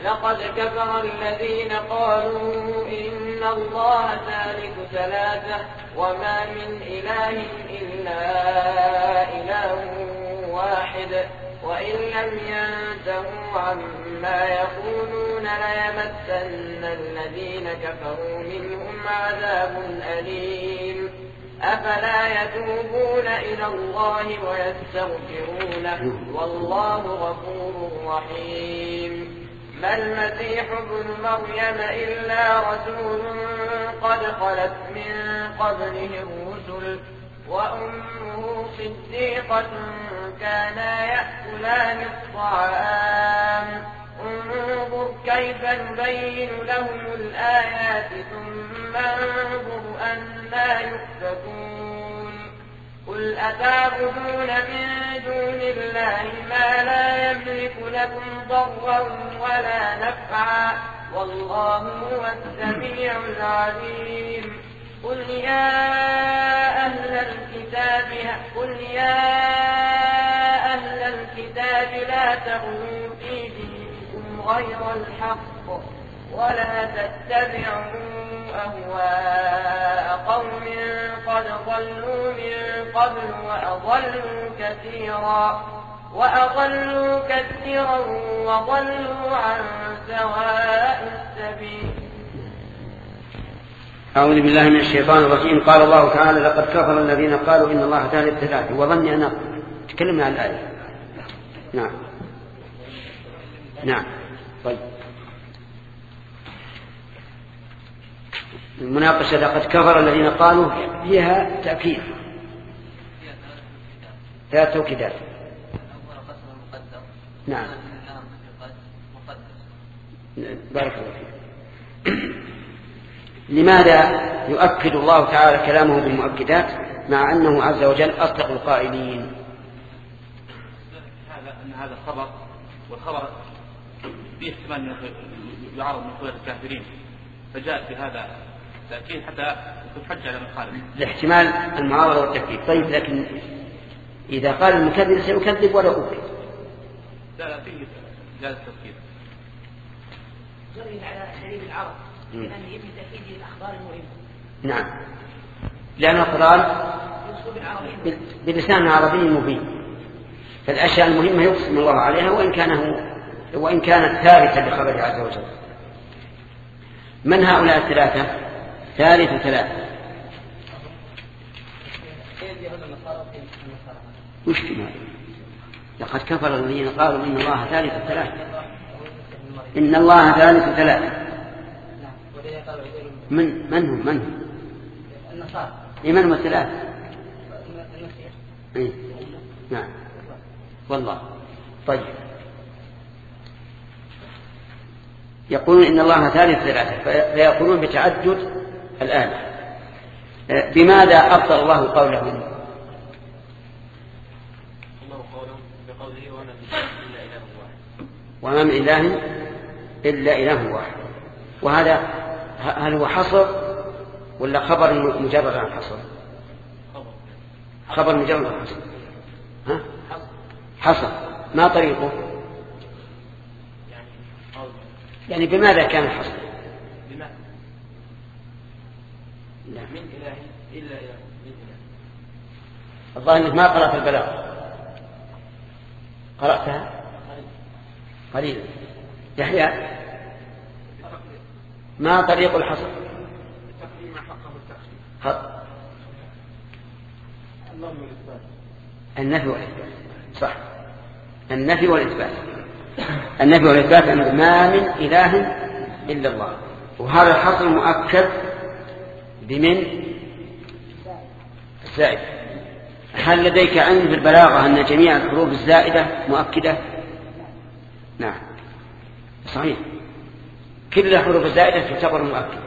لقد كفر الذين قالوا إن الله ثالث ثلاثة وما من إله إلا إله واحد وإن لم ينتهوا عما يقولون ليمسن الذين كفروا منهم عذاب أليم أفلا يتوبون إلى الله ويستغفرونه والله غفور رحيم ما المسيح ابن مريم إلا رسول قد خلت من قبله الرسل وأمه صديقة كانا يأكلان الطعام انظر كيف نبين لهم الآيات ثم انظر أنى يؤفكون قل أتعبدون من دون الله ما لا يملك لكم ضرا ولا نفعا والله هو السميع العليم قل يا أهل الكتاب لا تغلوا في دينكم غير الحق ولا تتبعوا أهواء قوم قد ضلوا من قبل وأضلوا كثيرا وضلوا عن سواء السبيل. أعوذ بالله من الشيطان الرجيم. قال الله تعالى لقد كفر الذين قالوا إن الله ثالث ثلاثة وظني أن تكلمنا عن الآية. نعم طيب المناقشة لقد كفر الذين قالوا فيها تأكيد ثلاث توكيدات. نعم بارك الله فيك. لماذا يؤكد الله تعالى كلامه بالمؤكدات مع أنه عز وجل أصدق القائلين؟ هذا خبر والخبر فيه احتمال يعرض من قبل الكافرين فجاء في هذا تأكيد حتى يكون حجة على من خالف الاحتمال المعارضة والتأكيد. طيب لكن إذا قال المكذب سيكذب ولا أكد. لا فيه جاز التفكير جرد على سبيل العرض لأن يبني تأكيد الأخبار المهمة. نعم لأن القرآن بلسان عربي مبين فالأشياء المهمة يقسم الله عليها وإن كانت ثابتة بخبره عز وجل. من هؤلاء الثلاثة؟ ثالث ثلاثة. وش كما لقد كفر الذين قالوا إن الله ثالث ثلاثة. إن الله ثالث ثلاثة من هم النصارى. من الثلاثة؟ نعم والله. طيب يقولون إن الله ثالث ثلاثة فيقولون بتعدد الآلة. بماذا أبطل الله قولهم؟ وما من إله إلا إله واحد. وهذا هل هو حصر ولا خبر مجرد عن حصر؟ خبر مجرد عن حصر. حصر ما طريقه؟ يعني بماذا كان الحصر؟ من إله إلا إله من إله. الظاهر أنك ما قرأت البلاغة. قرأتها قليلا. يحيى ما طريق الحصر؟ التقديم حقه التأخير. النفي والإثبات. صح النفي والإثبات. النفي والإثبات أنه ما من إله إلا الله. وهذا الحصر مؤكد بمن الزائد. هل لديك علم في البلاغة أن جميع الحروف الزائدة مؤكدة؟ نعم صحيح كل الحروف الزائدة تعتبر مؤكدة.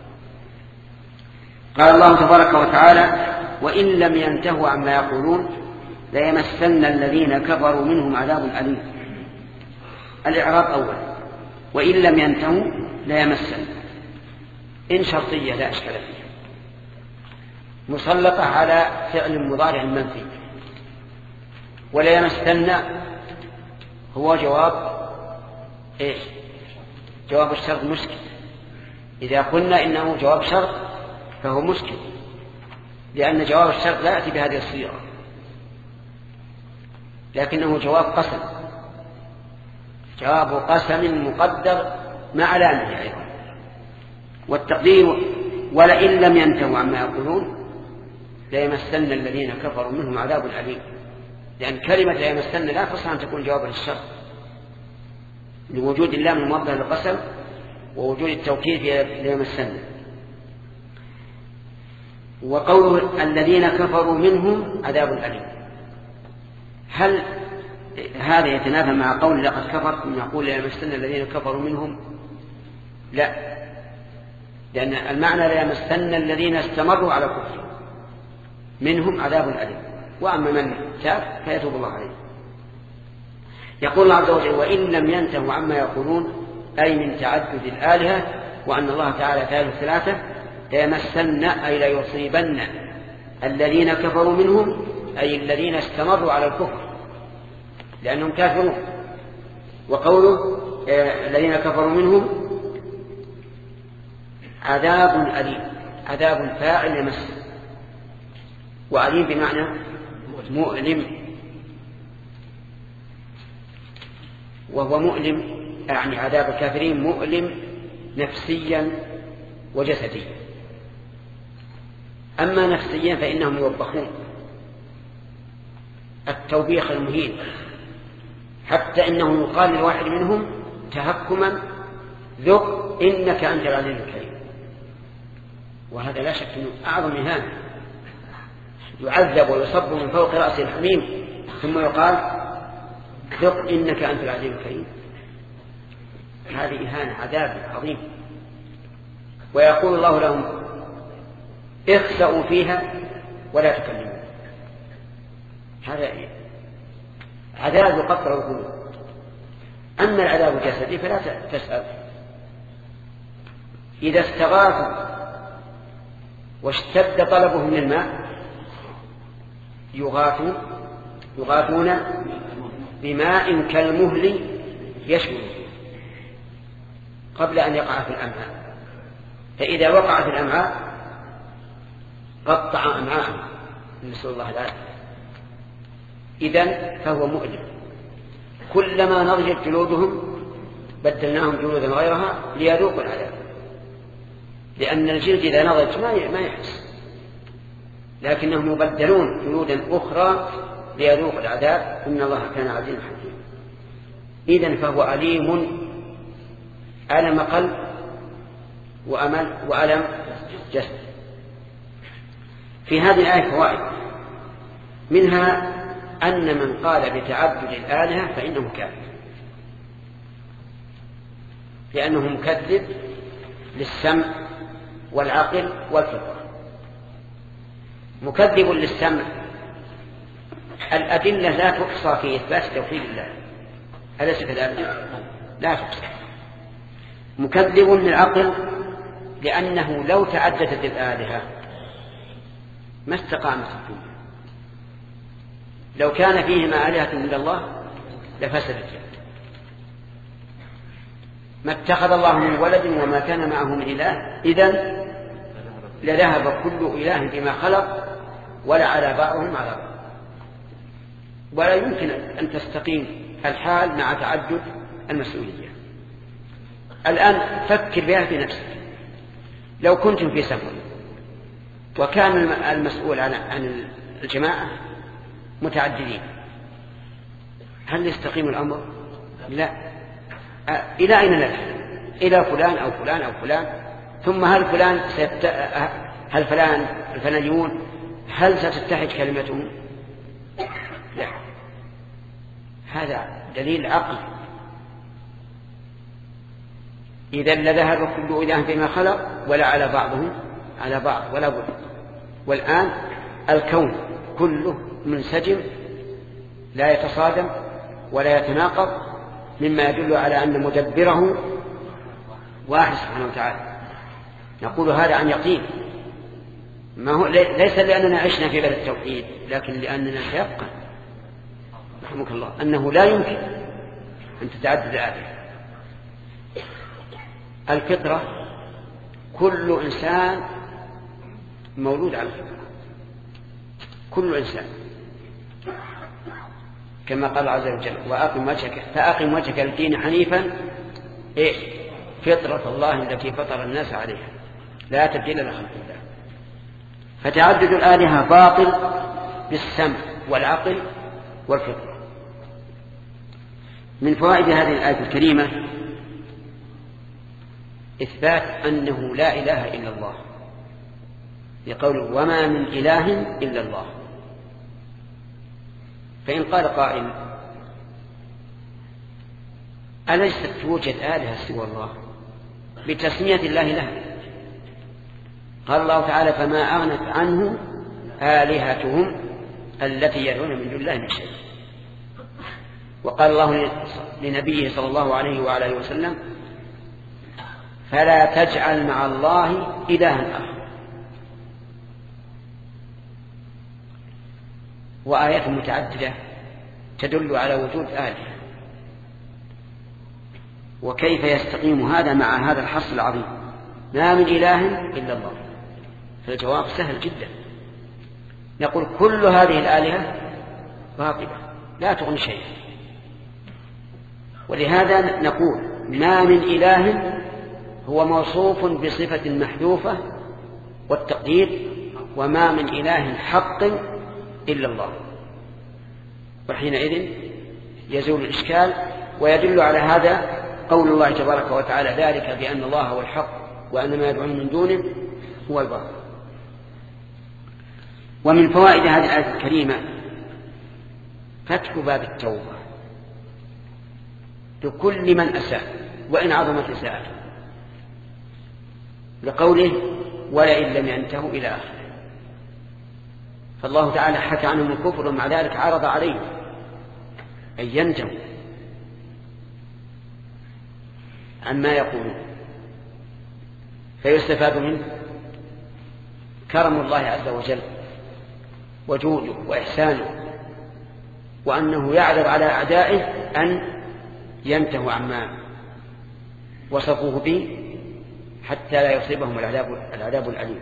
قال الله تبارك وتعالى وإن لم ينتهوا عما يقولون ليمسن الذين كفروا منهم عذاب أليم. الإعراب أول وإن لم ينتهوا ليمسن إن شرطية لا أشكال فيها مسلطة على فعل مضارع منفي. ولا يمسن هو جواب إيش؟ جواب الشرط مشكل. إذا قلنا إنه جواب شرط فهو مشكل، لأن جواب الشرط لا يأتي بهذه الصيغة، لكنه جواب قسم، جواب قسم مقدر مع لامه أيضا. والتقدير ولئن لم ينتهوا عما يقولون ليمسن الذين كفروا منهم عذاب أليم، لأن كلمة ليمسن لا تصح أن تكون جوابا للشرط لوجود اللام الموضح للقسم ووجود التوكيد ليمسن. وقوله الذين كفروا منهم عذاب أليم، هل هذا يتنافى مع قول لقد كفرتم يقول ليمسن الذين كفروا منهم؟ لا، لأن المعنى ليمسن الذين استمروا على كفر منهم عذاب أليم، وأما من تاب فيتوب الله عليه. يقول الله عز وجل وإن لم ينتهوا عما يقولون، أي من تعدد الآلهة وأن الله تعالى ثالث ثلاثة، ليمسن أي ليصيبن الذين كفروا منهم، أي الذين استمروا على الكفر لأنهم كافرون. وقوله الذين كفروا منهم عذاب أليم، عذاب فاعل يمس، وأليم بمعنى مؤلم، وهو مؤلم يعني عذاب الكافرين مؤلم نفسيا وجسديا. أما نفسيا فإنهم يوبخون التوبيخ المهين، حتى إنه يقال لواحد منهم تهكما ذق إنك أنت العزيز الكريم، وهذا لا شك أنه أعظم إهانة، يعذب ويصب من فوق رأسه الحميم ثم يقال ذق إنك أنت العزيز الكريم، هذه إهانة عذاب عظيم. ويقول الله لهم اخسأوا فيها ولا تكلموا، هذا عذاب يقطع القلوب. أما العذاب الجسدي فلا تسأل، إذا استغاثوا واشتد طلبهم للماء يغاثون بماء كالمهل يشوي قبل أن يقع في الأمعاء، فإذا وقع في الأمعاء قطع أمعاءهم، نسأل الله العافية. إذن فهو مؤلم، كلما نضجت جلودهم بدلناهم جلودا غيرها ليذوقوا العذاب، لأن الجلد إذا نضج ما يحس، لكنهم يبدلون جلودا أخرى ليذوقوا العذاب، إن الله كان عزيزا حكيما. إذن فهو أليم، ألم قلب وألم جسد. في هذه الآية فوائد، منها أن من قال بتعدد الآلهة فإنه كافر، لأنه مكذب للسمع والعقل والفطرة. مكذب للسمع، الأدلة لا تحصى في إثبات توحيد الله، أليس كذلك؟ لا تحصى. مكذب للعقل، لأنه لو تعددت الآلهة ما استقامت الدنيا، لو كان فيهما آلهة إلا الله لفسدت، ما اتخذ الله من ولد وما كان معه من إله، إذن لذهب كل إله بما خلق ولا على بعضهم على بعض، ولا يمكن أن تستقيم الحال مع تعدد المسؤولية. الآن فكر بها في نفسك، لو كنتم في سفر وكان المسؤول عن الجماعة متعددين، هل يستقيم الأمر؟ لا. إلى أين نذهب؟ إلى فلان أو فلان أو فلان، ثم هل فلان الفلانيون هل ستتحد كلمتهم؟ لا. هذا دليل عقلي. إذا لذهب كل إله بما خلق ولا على بعضهم على بعض ولا بد. والآن الكون كله منسجم لا يتصادم ولا يتناقض، مما يدل على أن مدبره واحد سبحانه وتعالى. نقول هذا عن يقين، ما هو ليس لأننا عشنا في بلد التوحيد، لكن لأننا سيبقى رحمك الله أنه لا يمكن أن تتعدد الآلهة. الفطرة كل إنسان مولود على الفطرة، كل إنسان، كما قال عز وجل فأقم وجهك للدين حنيفا فطرة الله التي فطر الناس عليها لا تبديل لخلق الله. فتعدد الآلهة باطل بالسمع والعقل والفطرة. من فوائد هذه الآية الكريمة إثبات أنه لا إله إلا الله، لقوله وما من إله إلا الله. فإن قال قائل أليست توجد آلهة سوى الله بتسمية الله لها؟ قال الله تعالى فما أغنت عنه آلهتهم التي يدعون من دون الله من شيء. وقال الله لنبيه صلى الله عليه وعلى وسلم فلا تجعل مع الله إلها آخر. وآيات متعددة تدل على وجود آلهة. وكيف يستقيم هذا مع هذا الحصر العظيم ما من إله إلا الله؟ فالجواب سهل جدا، نقول كل هذه الآلهة باطلة لا تغني شيئا. ولهذا نقول ما من إله هو موصوف بصفة محذوفة والتقدير وما من إله حق إلا الله. وحينئذ يزول الإشكال. ويدل على هذا قول الله تبارك وتعالى ذلك بأن الله هو الحق وأن ما يدعون من دونه هو الباطل. ومن فوائد هذه الآية الكريمة فتح باب التوبة لكل من أساء وإن عظمت إساءته، لقوله ولئن لم ينتهوا إلى آخره. فالله تعالى حكى عنهم الكفر ومع ذلك عرض عليهم أن ينتهوا عما يقولون. فيستفاد منه كرم الله عز وجل وجوده وإحسانه، وأنه يعرض على أعدائه أن ينتهوا عما وصفوه به حتى لا يصيبهم العذاب الأليم.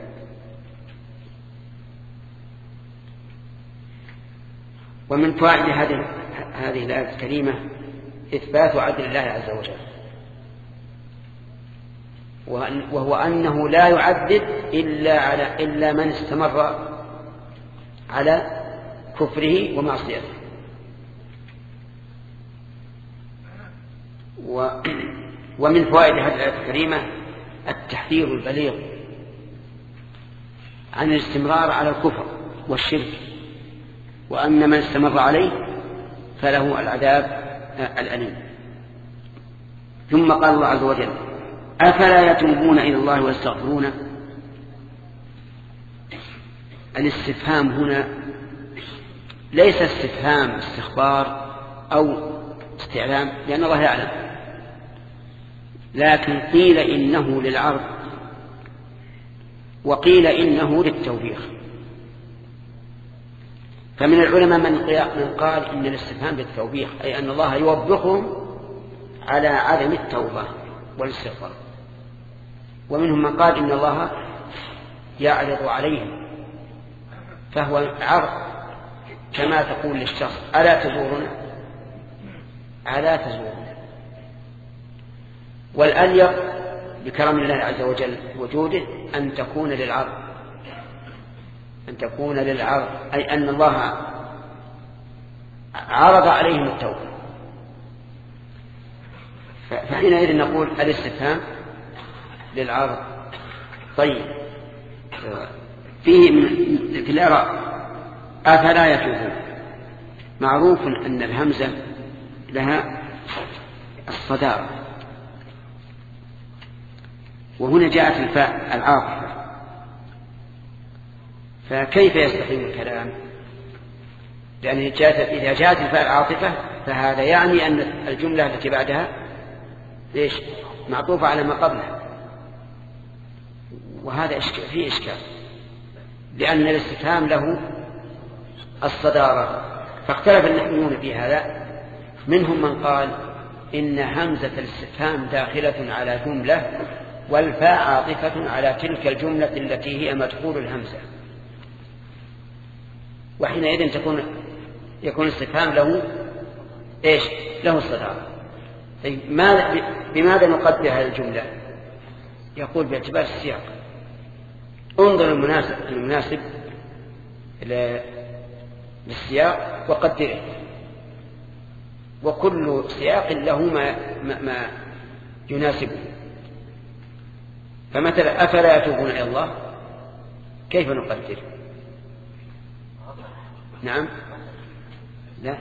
ومن فوائد هذه الآية الكريمة إثبات عدل الله عز وجل، وهو أنه لا يعذب إلا من استمر على كفره ومعصيته. ومن فوائد هذه الآية الكريمة التحذير البليغ عن الاستمرار على الكفر والشرك، وأن من استمر عليه فله العذاب الأليم. ثم قال الله عز وجل أفلا يتوبون إلى الله ويستغفرونه. الاستفهام هنا ليس استفهام استخبار أو استعلام لأن الله يعلم، لكن قيل إنه للعرض وقيل إنه للتوبيخ. فمن العلماء من قال إن الاستفهام بالتوبيخ أي أن الله يوبخهم على عدم التوبة والاستغفار، ومنهم من قال إن الله يعرض عليهم، فهو عرض كما تقول للشخص ألا تزورنا ألا تزورنا. والأليق بكرم الله عز وجل وجوده أن تكون للعرض أي أن الله عرض عليهم التوبة. فحينئذ نقول الاستفهام للعرض. طيب فيه في الإعراب أفلا يتوبون. معروف أن الهمزة لها الصدارة، وهنا جاءت الفاء العاطفة، فكيف يستقيم الكلام؟ لأن إذا جاءت الفاء العاطفة فهذا يعني أن الجملة التي بعدها ليش معطوفة على ما قبلها، وهذا فيه إشكال لأن الاستفهام له الصدارة. فاختلف النحويون في هذا، منهم من قال إن همزة الاستفهام داخلة على جملة، والفاء عاطفة على تلك الجملة التي هي مدخول الهمزة، وحينئذ يكون الاستفهام له إيش؟ له الصدارة. بماذا نقدر هذه الجملة؟ يقول باعتبار السياق. انظر المناسب للسياق وقدره، وكل سياق له ما يناسبه. فمثلا أفلا يتوبون إلى الله، كيف نقدر؟ نعم، لا،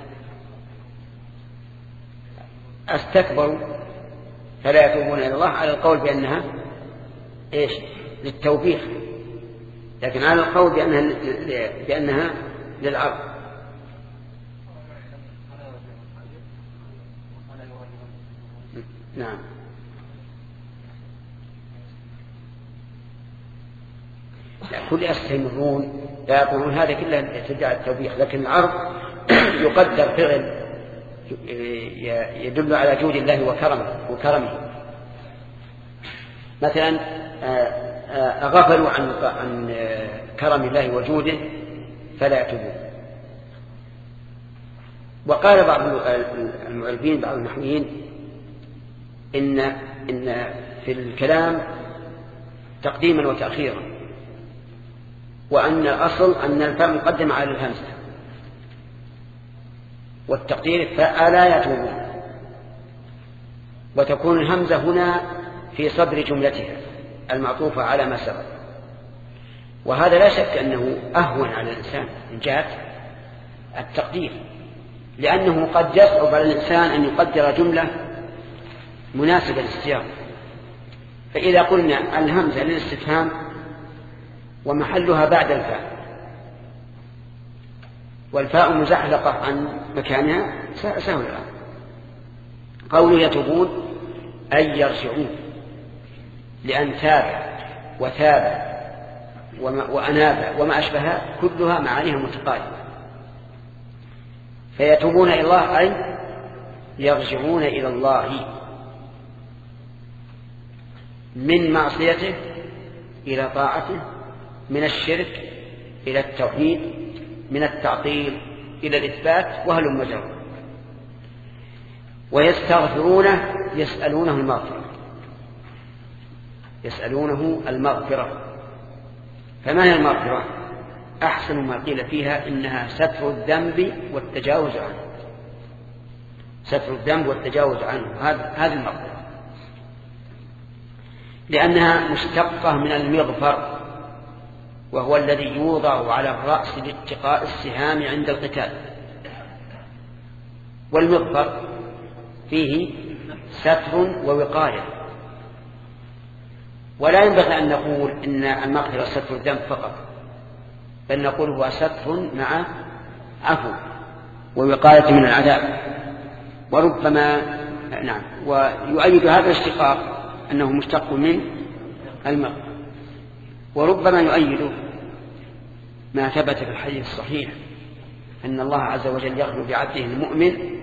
استكبروا فلا يتوبون إلى الله على القول بأنها إيش؟ للتوبيخ، لكن على القول بأنها للعرض. نعم، كل يستمرون لا يقولون، هذا كله تدعى التوبيخ، لكن العرض يقدر فعل يدل على جود الله وكرمه. مثلا غفلوا عن كرم الله وجوده فلا يتوبون. وقال بعض المعربين بعض النحويين إن في الكلام تقديما وتأخيرا، وأن الأصل أن الفاء مقدم على الهمزة، والتقدير فألا يتوبون، وتكون الهمزة هنا في صدر جملتها المعطوفة على ما سبق. وهذا لا شك أنه أهون على الإنسان من جهة التقدير، لأنه قد يصعب على الإنسان أن يقدر جملة مناسبة للسياق. فإذا قلنا الهمزة للاستفهام ومحلها بعد الفاء، والفاء مزحلقة عن مكانها، سهل الآن. قوله يتوبون أي يرجعون، لأن تاب وثاب وأناب وما أشبهها كلها معانيها متقاربة. فيتوبون إلى الله أي يرجعون إلى الله من معصيته إلى طاعته، من الشرك إلى التوحيد، من التعطيل إلى الإثبات، وهلم جرا. ويستغفرونه يسألونه المغفرة. فما هي المغفرة؟ أحسن ما قيل فيها إنها ستر الذنب والتجاوز عنه. ستر الذنب والتجاوز عنه، هذه المغفرة، لأنها مشتقة من المغفر، وهو الذي يوضع على الرأس لاتقاء السهام عند القتال. والمغفر فيه ستر ووقاية، ولا ينبغي أن نقول إن المغفرة ستر الذنب فقط، بل نقول هو ستر مع عفو ووقاية من العذاب. وربما نعم، ويؤيد هذا الاشتقاق أنه مشتق من المغفرة. وربما يؤيد ما ثبت في الحديث الصحيح أن الله عز وجل يغفر بعبده المؤمن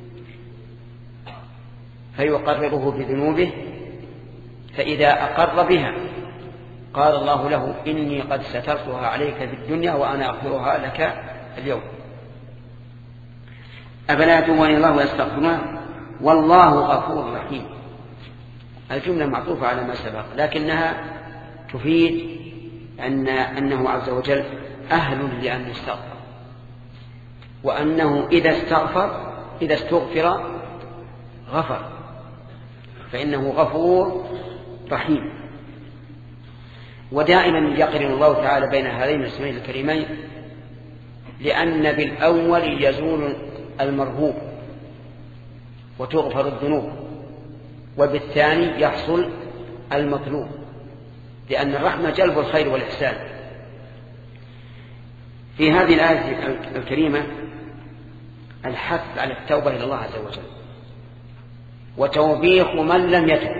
فيقرره بذنوبه، فإذا أقر بها قال الله له إني قد سترتها عليك في الدنيا وأنا أغفرها لك اليوم. أفلا يتوبون إلى الله ويستغفرونه والله غفور رحيم. الجملة معطوفة على ما سبق، لكنها تفيد أنه عز وجل أهل لأن يستغفر، وأنه إذا استغفر غفر، فإنه غفور رحيم. ودائما يقرن الله تعالى بين هذين الاسمين الكريمين، لأن بالأول يزول المرهوب وتغفر الذنوب، وبالثاني يحصل المطلوب، لأن الرحمة جلب الخير والإحسان. في هذه الآية الكريمة الحث على التوبة إلى الله عز وجل، وتوبيخ من لم يتب.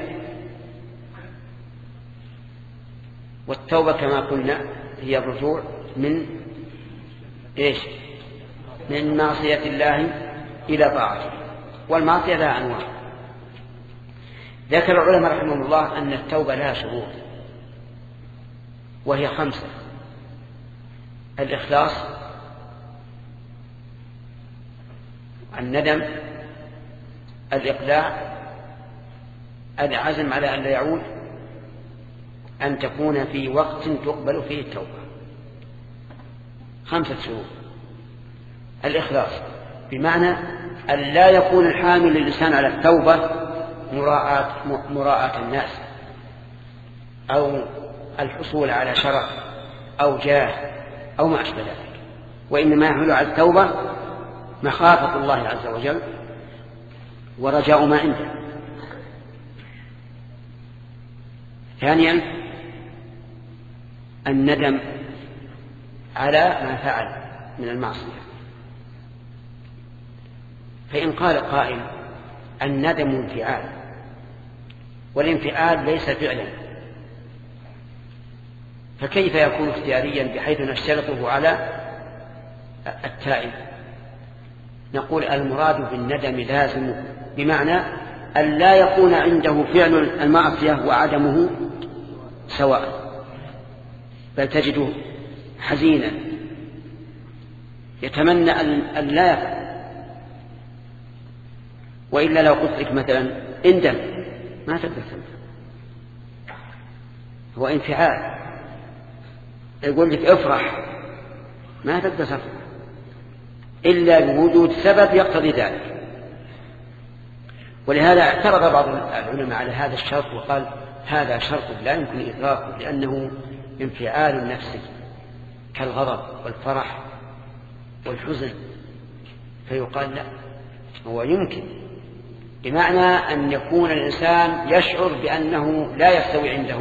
والتوبة كما قلنا هي الرجوع من إيش؟ من معصية الله إلى طاعته. والمعصية لها أنواع، ذكر العلماء رحمهم الله أن التوبة لها شروط، وهي 5: الإخلاص، الندم، الإقلاع، العزم على أن لا يعود، أن تكون في وقت تقبل فيه التوبة. 5 شروط. الإخلاص بمعنى أن لا يكون الحامل للإنسان على التوبة مراءة الناس أو الحصول على شرف أو جاه أو ما أشبه ذلك، وإنما يحمل على التوبة مخافة الله عز وجل ورجاء ما عنده. ثانيا الندم على ما فعل من المعصية. فإن قال قائل الندم انفعال، والانفعال ليس فعلا، فكيف يكون اختياريا بحيث نشترطه على التائب؟ نقول المراد بالندم لازم، بمعنى أن لا يكون عنده فعل المعصية وعدمه سواء، بل تجده حزينا يتمنى أن لا يفعل. وإلا لو قلت لك مثلا اندم ما تقدر تندم، هو انفعال. يقول لك افرح ما تقدر تفرح إلا بوجود سبب يقتضي ذلك. ولهذا اعترض بعض العلماء على هذا الشرط وقال هذا شرط لا يمكن إطلاقه لأنه انفعال نفسي كالغضب والفرح والحزن، فيقال لا، هو يمكن، بمعنى أن يكون الإنسان يشعر بأنه لا يستوي عنده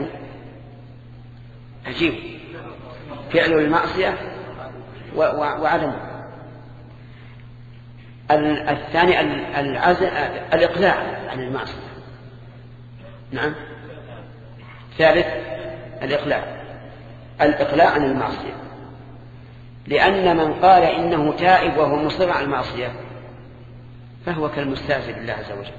عجيب فعل المعصية وعدمه. الثاني الإقلاع عن المعصية. نعم. ثالث الإقلاع عن المعصية، لأن من قال إنه تائب وهو مصر على المعصية فهو كالمستهزئ بالله عز وجل.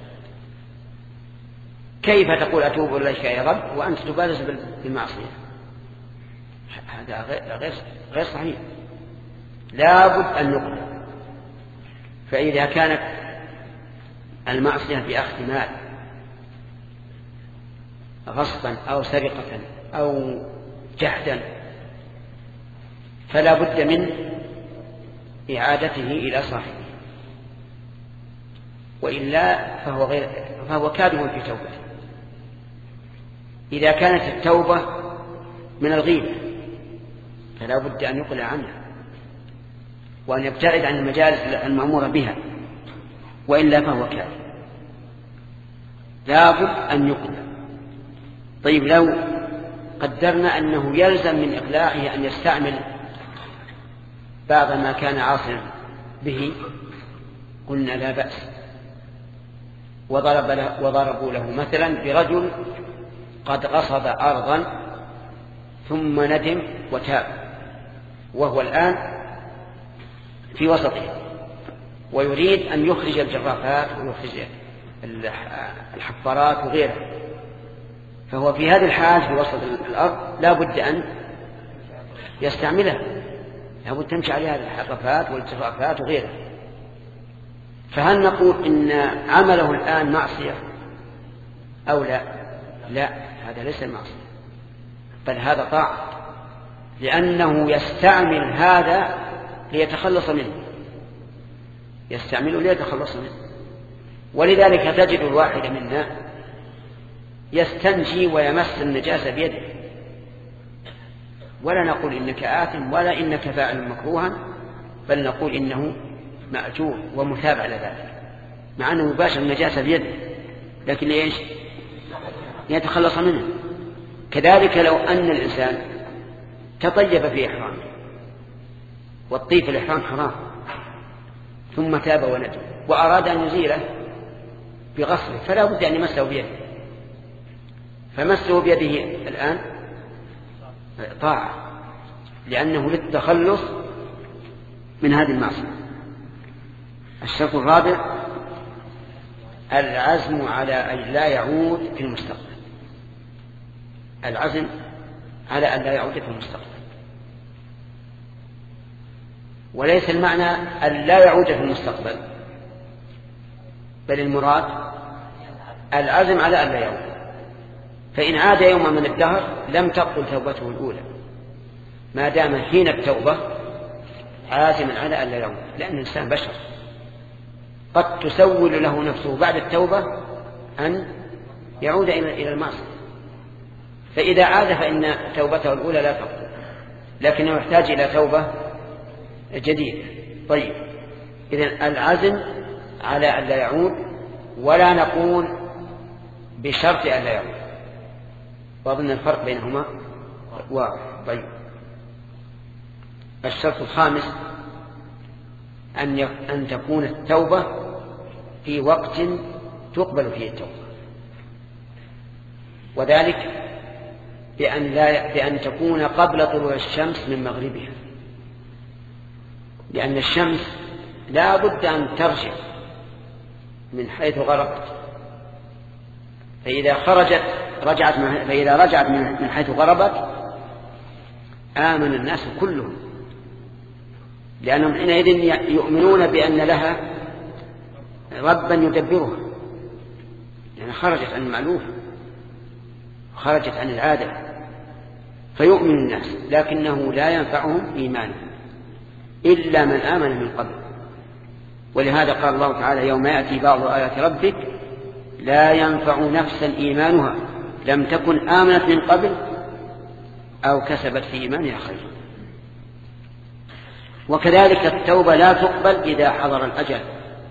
كيف تقول أتوب إليك يا رب وأنت تبارز بالمعصية؟ هذا غير صحيح، لابد أن يقلع. فإذا كانت المعصية بأخذ مال غصبا أو سرقة أو جحدا فلا بد من إعادته إلى صاحبه، وإلا فهو كاذب في توبته. إذا كانت التوبة من الغيبة فلا بد أن يقلع عنها وأن يبتعد عن المجالس المأمورة بها، وإلا فهو كاذب، لا بد أن يقلع. طيب لو قدرنا أنه يلزم من إقلاعه أن يستعمل بعض ما كان عاصيا به، قلنا لا بأس. وضربوا له مثلا برجل قد غصب أرضا ثم ندم وتاب، وهو الآن في وسطه ويريد أن يخرج الجرافات ويخرج الحفارات وغيرها، فهو في هذه الحال في وسط الأرض لا بد أن يستعملها، لا بد تمشي عليها الحرفات والجرافات وغيرها. فهل نقول إن عمله الآن معصية أو لا؟ لا، هذا ليس معصية، بل هذا طاعة، لأنه يستعمل هذا ليتخلص منه، يستعمله ليتخلص منه. ولذلك تجد الواحد منا يستنجي ويمس النجاسة بيده، ولا نقول إنك آثم ولا إنك فاعل مكروها، بل نقول إنه مأجور ومثاب على ذلك، مع أنه يباشر النجاسة بيده، لكن ليش؟ يتخلص منه. كذلك لو أن الإنسان تطيب في إحرامه، والطيب في الإحرام حرام، ثم تاب وندم وأراد أن يزيله بغسله، فلا بد أن يمسه بيده، فمسه بيده الآن طاعة، لأنه للتخلص من هذه المعصية. الشرط الرابع العزم على أن لا يعود في المستقبل، العزم على أن لا يعود في المستقبل، وليس المعنى أن لا يعود في المستقبل، بل المراد العزم على أن لا يعود. فإن عاد يوما من الدهر لم تقبل توبته الأولى، ما دام حين التوبة عازما على أن لا يعود، لأن الإنسان بشر قد تسول له نفسه بعد التوبة أن يعود إلى المعصية، فإذا عاد فإن توبته الأولى لا تقبل، لكنه يحتاج إلى توبة جديدة. طيب، إذن العزم على أن لا يعود، ولا نقول بشرط أن لا يعود، وأظن الفرق بينهما واضح. طيب، الشرط الخامس أن تكون التوبة في وقت تقبل فيه التوبة، وذلك بأن تكون قبل طلوع الشمس من مغربها، لأن الشمس لا بد أن ترجع من حيث غربت، فإذا رجعت من حيث غربت آمن الناس كلهم، لأنهم حينئذ يؤمنون بأن لها ربا يدبرها، يعني خرجت عن المألوف، خرجت عن العادة، فيؤمن الناس، لكنه لا ينفعهم إيمانهم إلا من آمن من قبل. ولهذا قال الله تعالى: يوم يأتي بعض آيات ربك لا ينفع نفسا إيمانها لم تكن آمنت من قبل أو كسبت في إيمانها خيرا. وكذلك التوبة لا تقبل إذا حضر الأجل،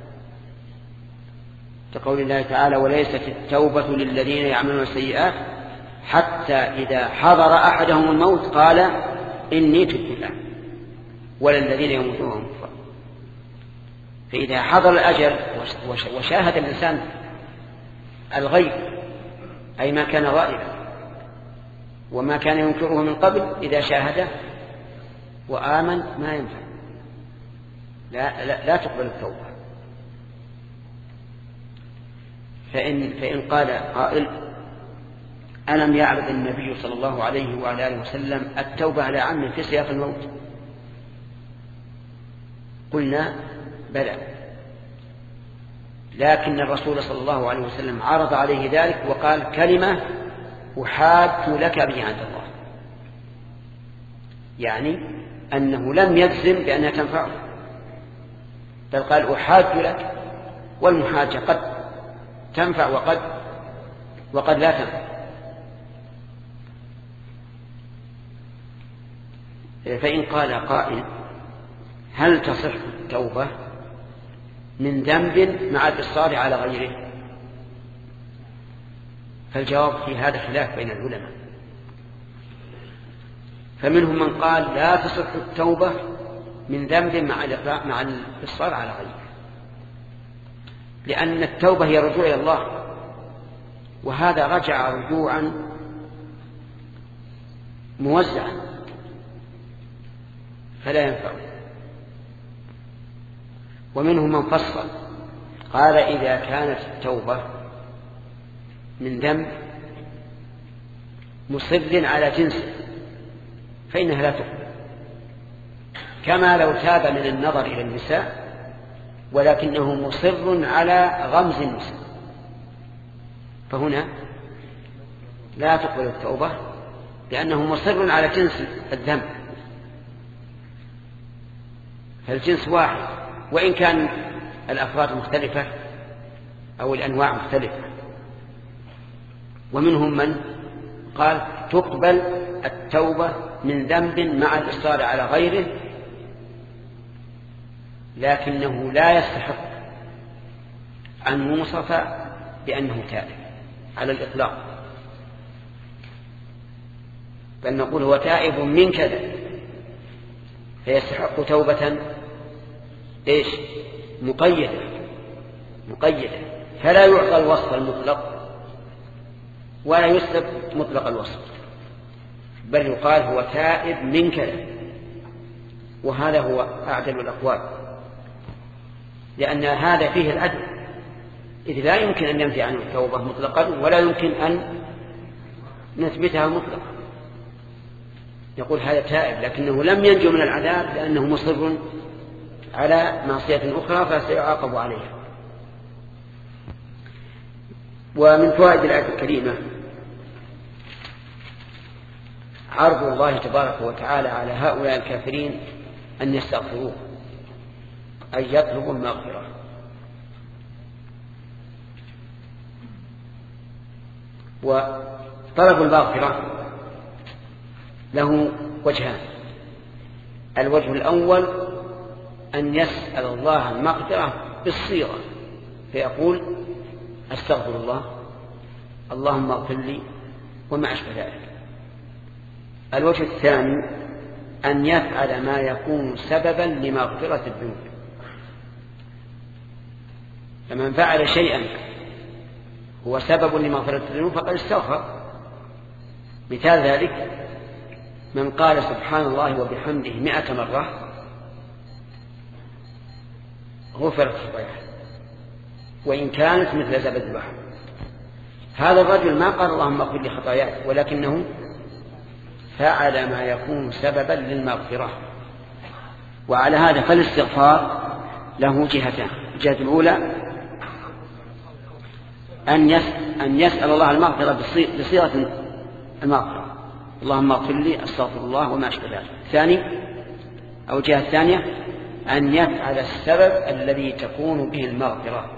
كقول الله تعالى: وليست التوبة للذين يعملون السيئات حتى إذا حضر أحدهم الموت قال إني تبت الآن، ولا الذين يموتون وهم كفار. فإذا حضر الأجل وشاهد الإنسان الغيب، أي ما كان غائبا وما كان ينكره من قبل، إذا شاهده وآمن ما ينفع، لا تقبل التوبة. فإن قال قائل: ألم يعرض النبي صلى الله عليه وعلى آله وسلم التوبة على عام في سياق الموت؟ قلنا: بلى، لكن الرسول صلى الله عليه وسلم عرض عليه ذلك وقال: كلمة أحاج لك به عند الله، يعني أنه لم يجزم بأنها تنفعه، بل قال: أحاج لك، والمحاجة قد تنفع وقد لا تنفع. فإن قال قائل: هل تصح التوبة من ذنب مع الإصرار على غيره؟ فالجواب في هذا خلاف بين العلماء، فمنهم من قال: لا تصح التوبة من ذنب مع الإصرار على غيره، لأن التوبة هي الرجوع إلى الله، وهذا رجع رجوعا موزعا فلا ينفع. ومنهم من فصل قال: إذا كانت التوبة من ذنب مصر على جنسه فإنها لا تقبل، كما لو تاب من النظر إلى النساء ولكنه مصر على غمز النساء، فهنا لا تقبل التوبة لأنه مصر على جنس الذنب، فالجنس واحد وإن كان الأفراد مختلفة أو الأنواع مختلفة. ومنهم من قال: تقبل التوبة من ذنب مع الإصرار على غيره، لكنه لا يستحق أن يوصف بأنه تائب على الإطلاق، بل نقول هو تائب من كذا، فيستحق توبة مقيدة، فلا يعطى الوصف المطلق ولا يسلب مطلق الوصف، بل يقال هو تائب من كذا، وهذا هو أعدل الأقوال، لأن هذا فيه العدل، إذ لا يمكن أن ننفي عنه التوبة مطلقا ولا يمكن أن نثبتها مطلقا. يقول هذا تائب لكنه لم ينجو من العذاب لأنه مصر على معصية أخرى فسيعاقب عليها. ومن فوائد الآية الكريمة عرض الله تبارك وتعالى على هؤلاء الكافرين أن يستغفروه أي يطلبوا المغفرة. وطلب المغفرة له وجهان. الوجه الأول أن يسأل الله المغفرة بالصيغة فيقول أستغفر الله اللهم اغفر لي وما أشبه ذلك. الوجه الثاني أن يفعل ما يكون سببا لمغفرة الذنوب. فمن فعل شيئا هو سبب لمغفرة الذنوب فقد استغفر. مثال ذلك من قال سبحان الله وبحمده 100 مرة غفرت خطاياه وإن كانت مثل زبد البحر. هذا الرجل ما قال اللهم اغفر لي خطاياي ولكنه فعل ما يكون سببا للمغفرة. وعلى هذا فالاستغفار له جهتان. الجهة الأولى أن يسأل الله المغفرة بصيغة المغفرة اللهم اغفر لي أستغفر الله وما أشبه ذلك. ثاني أو الجهة الثانية أن يفعل السبب الذي تكون به المغفرة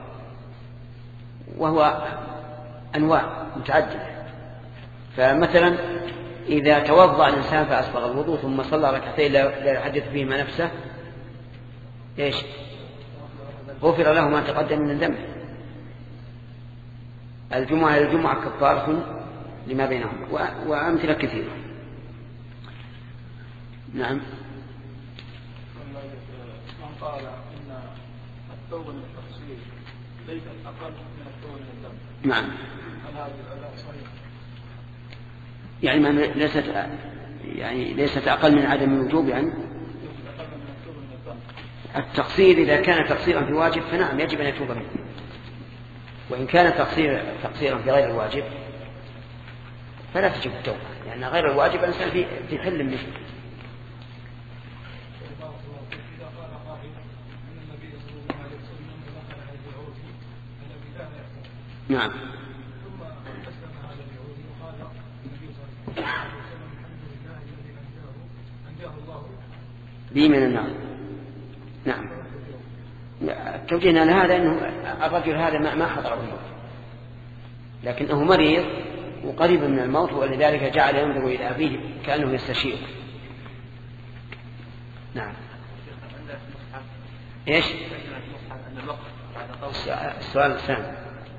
وهو أنواع متعددة. فمثلا إذا توضأ الإنسان فأسبغ الوضوء ثم صلى ركعتين لا يحدث فيهما نفسه إيش غفر له ما تقدم من ذنبه. الجمعة للجمعة كفارة لما بينهم وأمثلة كثيرة. نعم. من قال إن التوبة من التقصير ليست أقل من التوبة من الذنب. نعم. هل هذه الآية صحيحة؟ يعني ليست أقل من عدم الوجوب. يعني التقصير إذا كان تقصيرا في واجب فنعم يجب أن يتوب منه. وإن كان تقصيرا في غير الواجب فلا تجب التوبة لأن غير الواجب الإنسان في حل منه. نعم. لي من النار. نعم. توجيهنا لهذا أنه الرجل هذا ما حضره الموت لكنه مريض وقريب من الموت ولذلك جعل ينظر إلى أبيه كأنه يستشير. نعم. إيش السؤال الثاني؟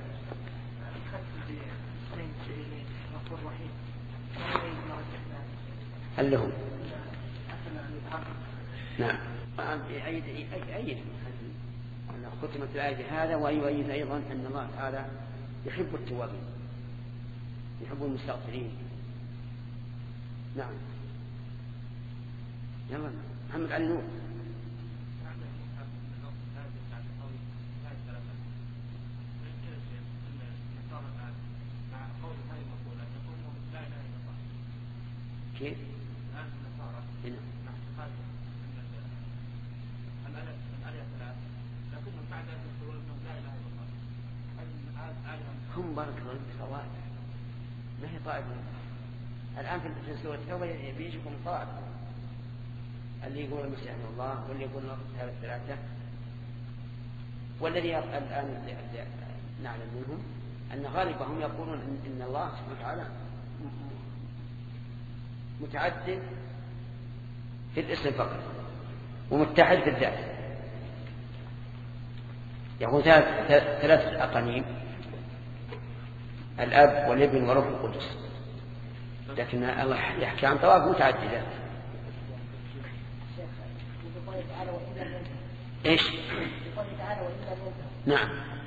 اللي هو نعم. أيد ختمت الآية هذا ويؤيد أيضا أن الله تعالى يحب التوابين يحب المستغفرين. نعم. يلا محمد علي نور. كيف؟ هم بارك الله فيك خوات ما هي طائفة. الآن في سورة التوبة بيجيكم طائفة اللي يقول المسيح ابن الله واللي يقول هذا الثلاثة. والذي الآن نعلم منهم أن غالبهم يقولون إن الله سبحانه وتعالى متعدد في الاسم فقط ومتحد في الذات. يقول ثلاثة أقانيم الأب والابن والروح القدس لكن الله يحكي عن طوائف متعددة. إيش؟ نعم.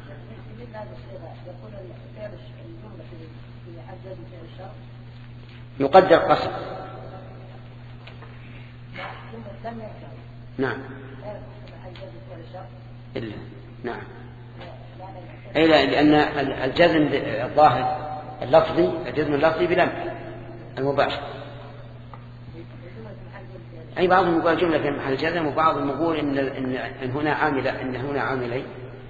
يقدر قصر. نعم. إلا. نعم. أي لا، لأن الجزم الظاهر اللفظي، الجزم اللفظي بلم المباشر. أي بعضهم يقول جملة في محل جزم، وبعضهم يقول إن هنا عاملة، إن هنا عاملين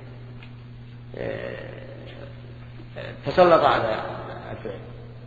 تسلط على الفعل.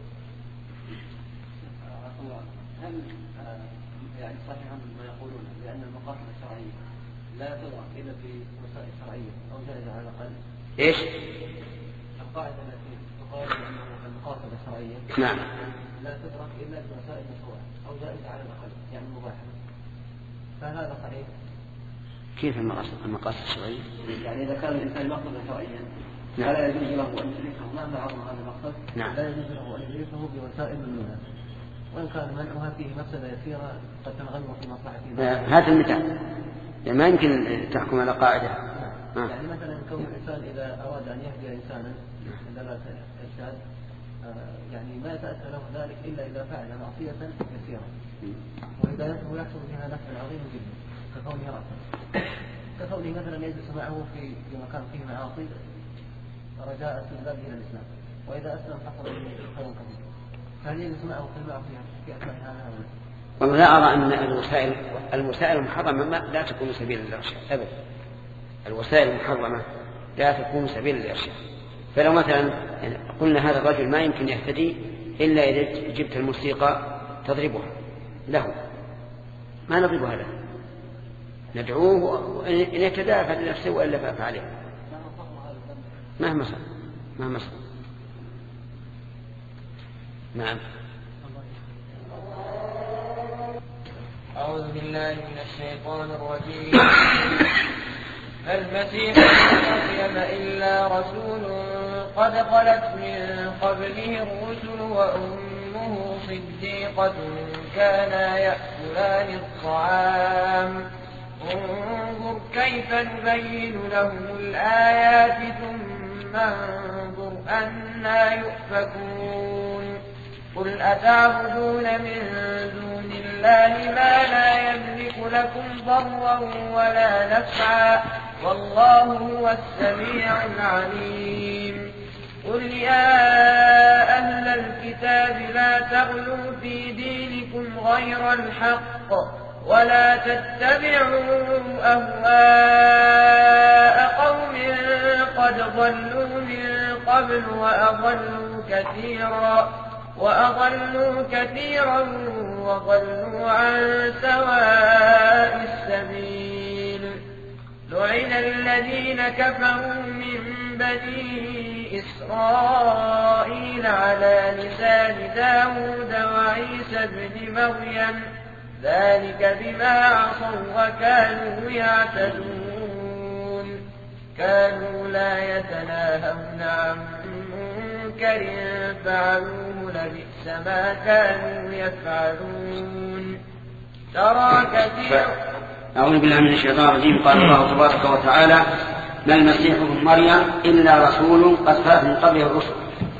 هل يعني صحيح ما يقولون بأن المقاصد الشرعية لا تدرك إلا في مسائل شرعية أو جائزة على الأقل؟ إيش؟ القاعدة التي تقال بأن المقاصد الشرعية نعم لا تدرك إلا في مسائل مشروعة أو جائزة على الأقل، يعني مباحة، فهذا صحيح؟ كيف المقاصد الشرعية؟ يعني إذا كان الإنسان مقصدا شرعيا نعم. فلا يجوز له أن يدركه مهما عظم هذا المقصد. نعم. لا يجوز له أن يدركه بوسائل منها، وإن كان منعها فيه مفسدة يسيرة قد تنغمر في مصلحته. هذا المثال ما يمكن تحكم على قاعدة. يعني مثلا كون الإنسان إذا أراد أن يهدي إنسانا دلالة إرشاد، يعني ما يتأتى له ذلك إلا إذا فعل معصية يسيرة، وهدايته يحصل بها نفع عظيم جدا ككونه رأسا، ككونه مثلا يجلس معه في مكان فيه معاصي رجاء استجلابه إلى الإسلام، وإذا أسلم حصل منه خير كثير، فهل يجلس معه في المعصية في أثناء هذا؟ والله لا أرى أن الوسائل المحرمة لا تكون سبيل الإرشاد أبدا. الوسائل المحرمة لا تكون سبيل الإرشاد. فلو مثلا قلنا هذا الرجل ما يمكن يهتدي إلا إذا جبت الموسيقى تضربها له، ما نضربها له، ندعوه إن يتدافع لنفسه وإلا فعليه مهما صار. نعم. أعوذ بالله من الشيطان الرجيم. المسيح ابن مريم إلا رسول قد خلت من قبله الرسل وأمه صديقة كانا يأكلان الطعام انظر كيف نبين لهم الآيات ثم انظر أنى يؤفكون قل أتعبدون من دون الله ما لا يملك لكم ضرا ولا نفعا والله هو السميع العليم قل يا أهل الكتاب لا تغلوا في دينكم غير الحق ولا تتبعوا أهواء قوم قد ضلوا من قبل وأضلوا كثيرا وضلوا عن سواء السبيل لعن الذين كفروا من بني إسرائيل على لسان داود وعيسى بن مريم ذلك بما عصوا وكانوا يعتدون كانوا لا يتناهون عن منكر فعلوه لبئس ما كانوا يفعلون ترى كثير. أعوذ بالله من الشيطان الرجيم. قال الله تبارك وتعالى ما المسيح ابن مريم إلا رسول قد خلت من قبله الرسل.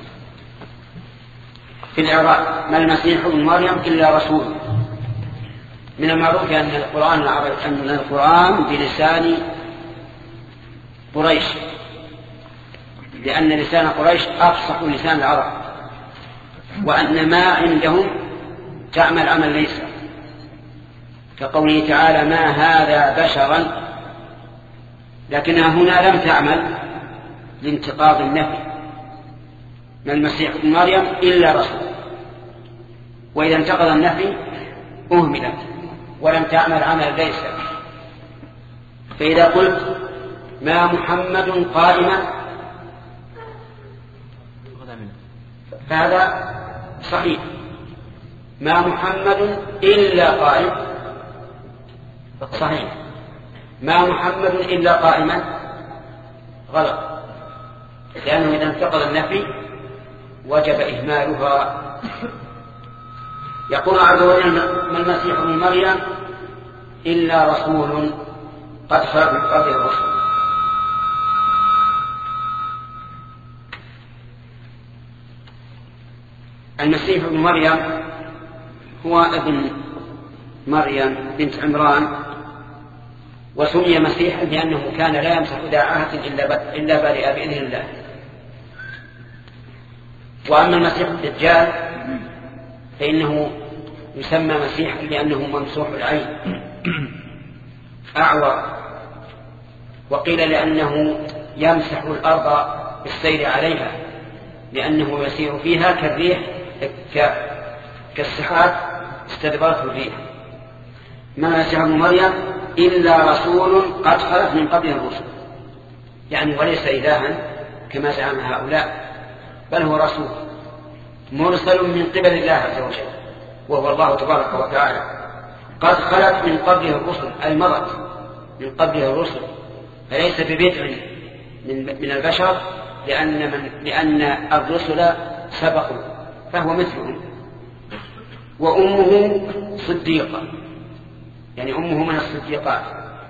في الإعراب ما المسيح ابن مريم إلا رسول. من المعروف أن القرآن بلسان قريش، لأن لسان قريش أفصح لسان العرب، وأن ما عندهم تعمل عمل ليس، كقوله تعالى ما هذا بشرا، لكنها هنا لم تعمل لانتقاض النفي ما المسيح ابن مريم إلا رسول، وإذا انتقض النفي أهملت ولم تعمل عمل ليس. فإذا قلت ما محمد قائما فهذا صحيح، ما محمد إلا قائم صحيح، ما محمد إلا قائما غلط، لأنه إذا انتقض النفي وجب إهمالها. يقول عز وجل ما المسيح ابن مريم إلا رسول قد خلت من قبله الرسل. المسيح ابن مريم هو ابن مريم بنت عمران وسمي مسيحا لأنه كان لا يمسح ذا عاهة إلا برئ بإذن الله. وأما المسيح الدجال فإنه يسمى مسيحا لأنه ممسوح العين أعور، وقيل لأنه يمسح الأرض بالسير عليها لأنه يسير فيها كالريح كالسحاب استدبرته الريح. ما المسيح ابن مريم إلا رسول قد خلت من قبله الرسل، يعني وليس إلها كما زعم هؤلاء، بل هو رسول مرسل من قبل الله عز وجل وهو الله تبارك وتعالى. قد خلت من قبله الرسل أي مضت من قبله الرسل، فليس ببدع من البشر لأن الرسل سبقوا فهو مثلهم. وأمه صديقة، يعني أمه من الصديقات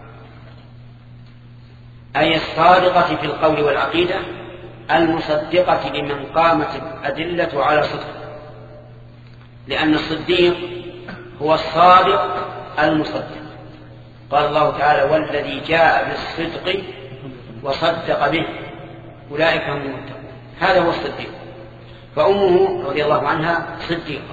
أي الصادقة في القول والعقيدة المصدقة لمن قامت الأدلة على صدق، لأن الصديق هو الصادق المصدق. قال الله تعالى والذي جاء بالصدق وصدق به أولئك هم المتقون، هذا هو الصديق. فأمه رضي الله عنها صديقة.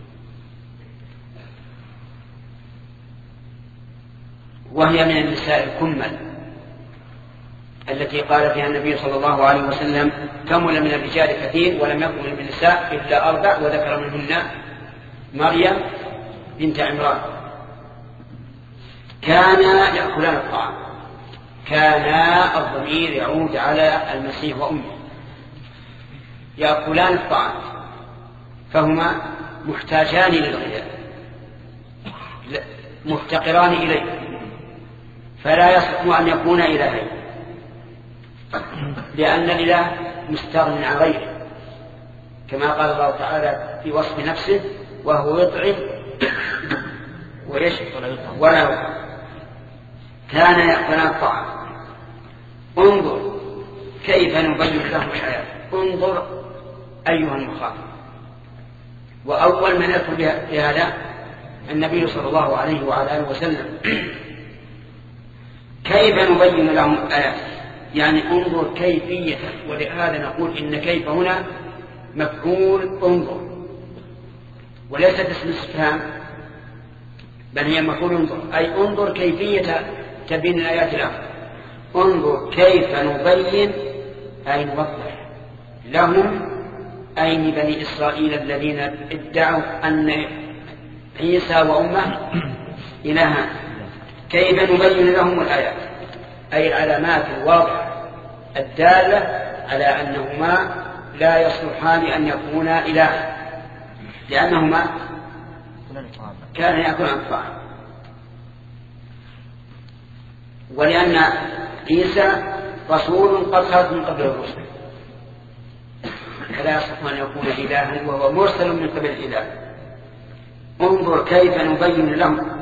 وهي من النساء الكمل التي قال فيها النبي صلى الله عليه وسلم كمل من الرجال كثير ولم يكمل من النساء إلا 4، وذكر منهن مريم بنت عمران. كانا يأكلان الطعام، كانا الضمير يعود على المسيح وأمه، يأكلان الطعام فهما محتاجان للغذاء مفتقران إليه، فلا يصح أن يكون إلهين، لأن الإله مستغن عن غيره، كما قال الله تعالى في وصف نفسه وهو يطعم ولا يطعم. كان يأكلان الطعام. انظر كيف نبين لهم الحياة، انظر أيها المخاطب. وأول من يدخل بهذا النبي صلى الله عليه وعلى آله وسلم. كيف نبين لهم الآيات، يعني انظر كيفية، ولهذا نقول إن كيف هنا مفعول انظر وليست اسم استفهام، بل هي مفعول انظر، أي انظر كيفية تبين الآيات الآخرى. انظر كيف نبين أي نوضح لهم، أي بني إسرائيل الذين ادعوا أن عيسى وأمه إلهان، كيف نبين لهم الآيات أي العلامات الواضحة الدالة على أنهما لا يصلحان أن يكونا إلها، لأنهما كان يأكلان الطعام، ولأن عيسى رسول قد خلت من قبل الرسل، فلا يصح أن يكون إلها وهو مرسل من قبل الإله. انظر كيف نبين لهم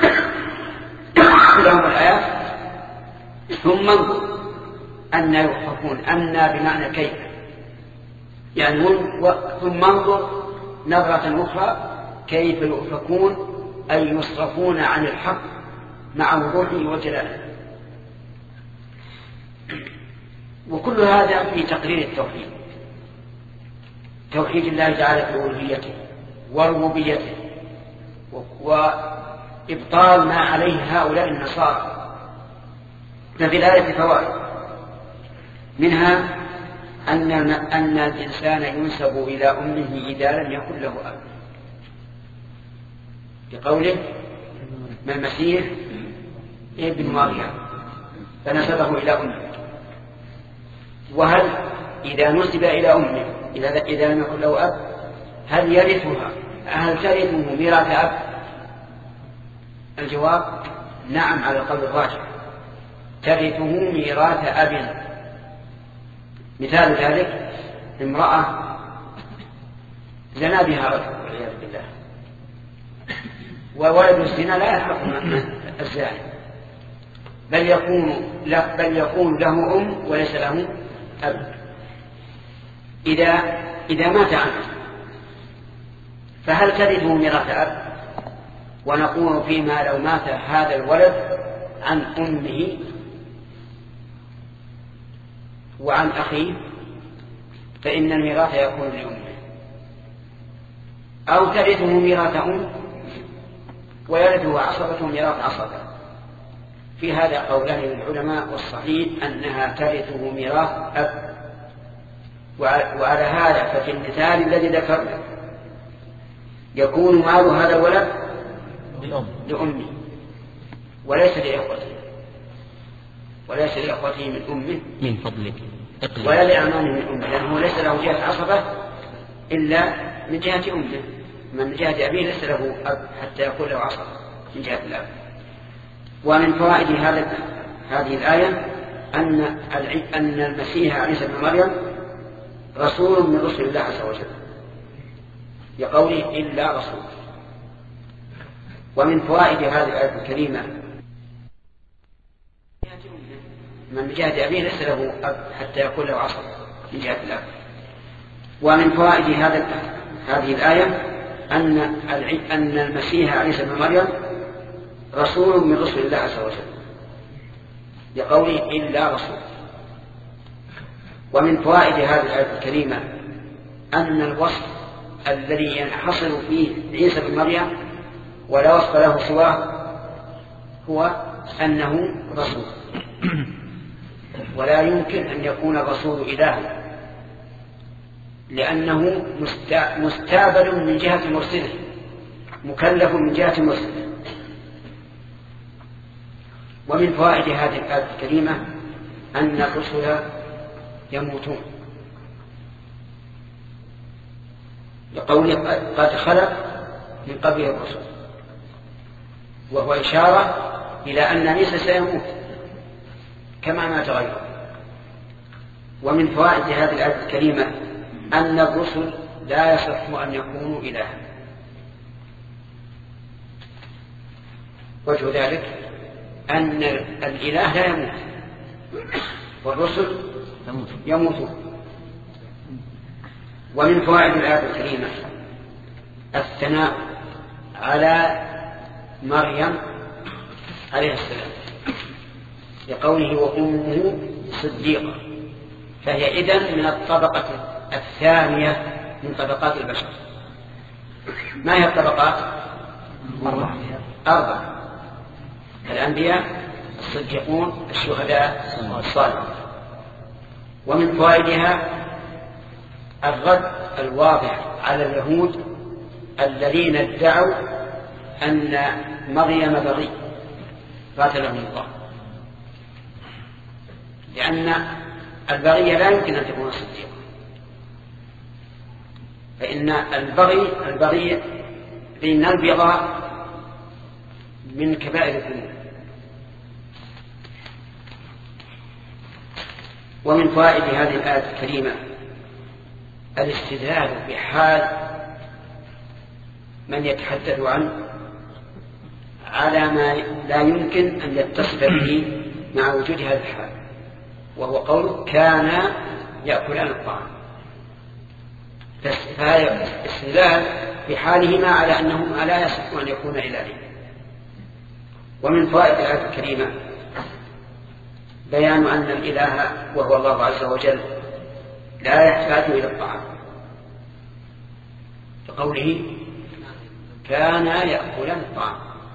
الآيات ثم انظر أن يؤفكون، أن بمعنى كيف، يعني ثم انظر نظرة أخرى كيف يؤفكون أي يصرفون عن الحق مع وضوحه وجلاله. وكل هذا في تقرير التوحيد، توحيد الله تعالى في ألوهيته وربوبيته، وإبطال ما عليه هؤلاء النصارى. ففي الآية فوائد، منها أن الإنسان ينسب إلى أمه إذا لم يكن له أب، بقوله ما المسيح ابن مريم فنسبه إلى أمه. وهل إذا نسب إلى أمه إذا لم يكن له أب هل يرثها، هل ترثه ميراث أب؟ الجواب نعم على القول الراجح، ترثه ميراث أب. مثال ذلك امرأة زنا بها رجل والعياذ بالله، وولد الزنا لا يلحق الزاني، بل يكون له أم وليس له أب. إذا مات عنه فهل ترثه ميراث أب؟ ونقول فيما لو مات هذا الولد عن أمه وعن أخيه فإن الميراث يكون لأمه، أو ترثه ميراث أم ويرثه عصبة ميراث عصبة. في هذا قولان للعلماء، والصحيح أنها ترثه ميراث أب. وعلى هذا ففي المثال الذي ذكرنا يكون مال هذا الولد لأمه وليس لإخوته من أمه من فضلك ولا لأعمامه من أمه، لأنه ليس له جهة عصبة إلا من جهة أمه، من جهة أبيه ليس له أب حتى يكون له عصبة من جهة الأب. ومن فوائد هذه الآية أن المسيح عيسى بن مريم رسول من رسل الله عز وجل، لقوله إلا رسول. ومن فوائد هذه الآية الكريمة من جهة أبيه ليس له أب حتى يكون له عصبة من جهة الأب. ومن فوائد هذه الآية أن المسيح عيسى بن مريم رسول من رسل الله عز وجل، لقوله إلا رسول. ومن فوائد هذه الآية الكريمة أن الوصف الذي ينحصر فيه عيسى بن مريم ولا وصف له سواه هو أنه رسول، ولا يمكن أن يكون الرسول إلها، لأنه مستابل من جهة مرسله، مكلف من جهة مرسله. ومن فوائد هذه الآية الكريمة أن الرسل يموتون، لقوله قد خلق من قبل الرسل، وهو إشارة إلى أن عيسى سيموت كما مات غيره. ومن فوائد هذه الآية الكريمة أن الرسل لا يصح أن يكونوا إلها. وجه ذلك أن الإله لا يموت والرسل يموتون. ومن فوائد الآية الكريمة الثناء على مريم عليه السلام، لقوله وأمه صديقة، فهي إذن من الطبقة الثانية من طبقات البشر. ما هي الطبقات؟ 4: الأنبياء، الصديقون، الشهداء، الصالحون. ومن فوائدها الرد الواضح على اليهود الذين ادعوا أن مريم بغي قاتلهم الله، لأن البغي لا يمكن أن تكون صديقة، فإن البغي لأن البغاء من كبائر الذنوب. ومن فوائد هذه الآية الكريمة الاستدلال بحال من يتحدث عنه على ما لا يمكن أن يتصف به مع وجود هذا الحال، وهو قوله كان يأكلان الطعام، فهذا استدلال بحالهما على أنهما لا يصح أن يكون إلهين. ومن فوائد الآية الكريمة بيان أن الإله وهو الله عز وجل لا يحتاج إلى الطعام، فقوله كان يأكلان الطعام.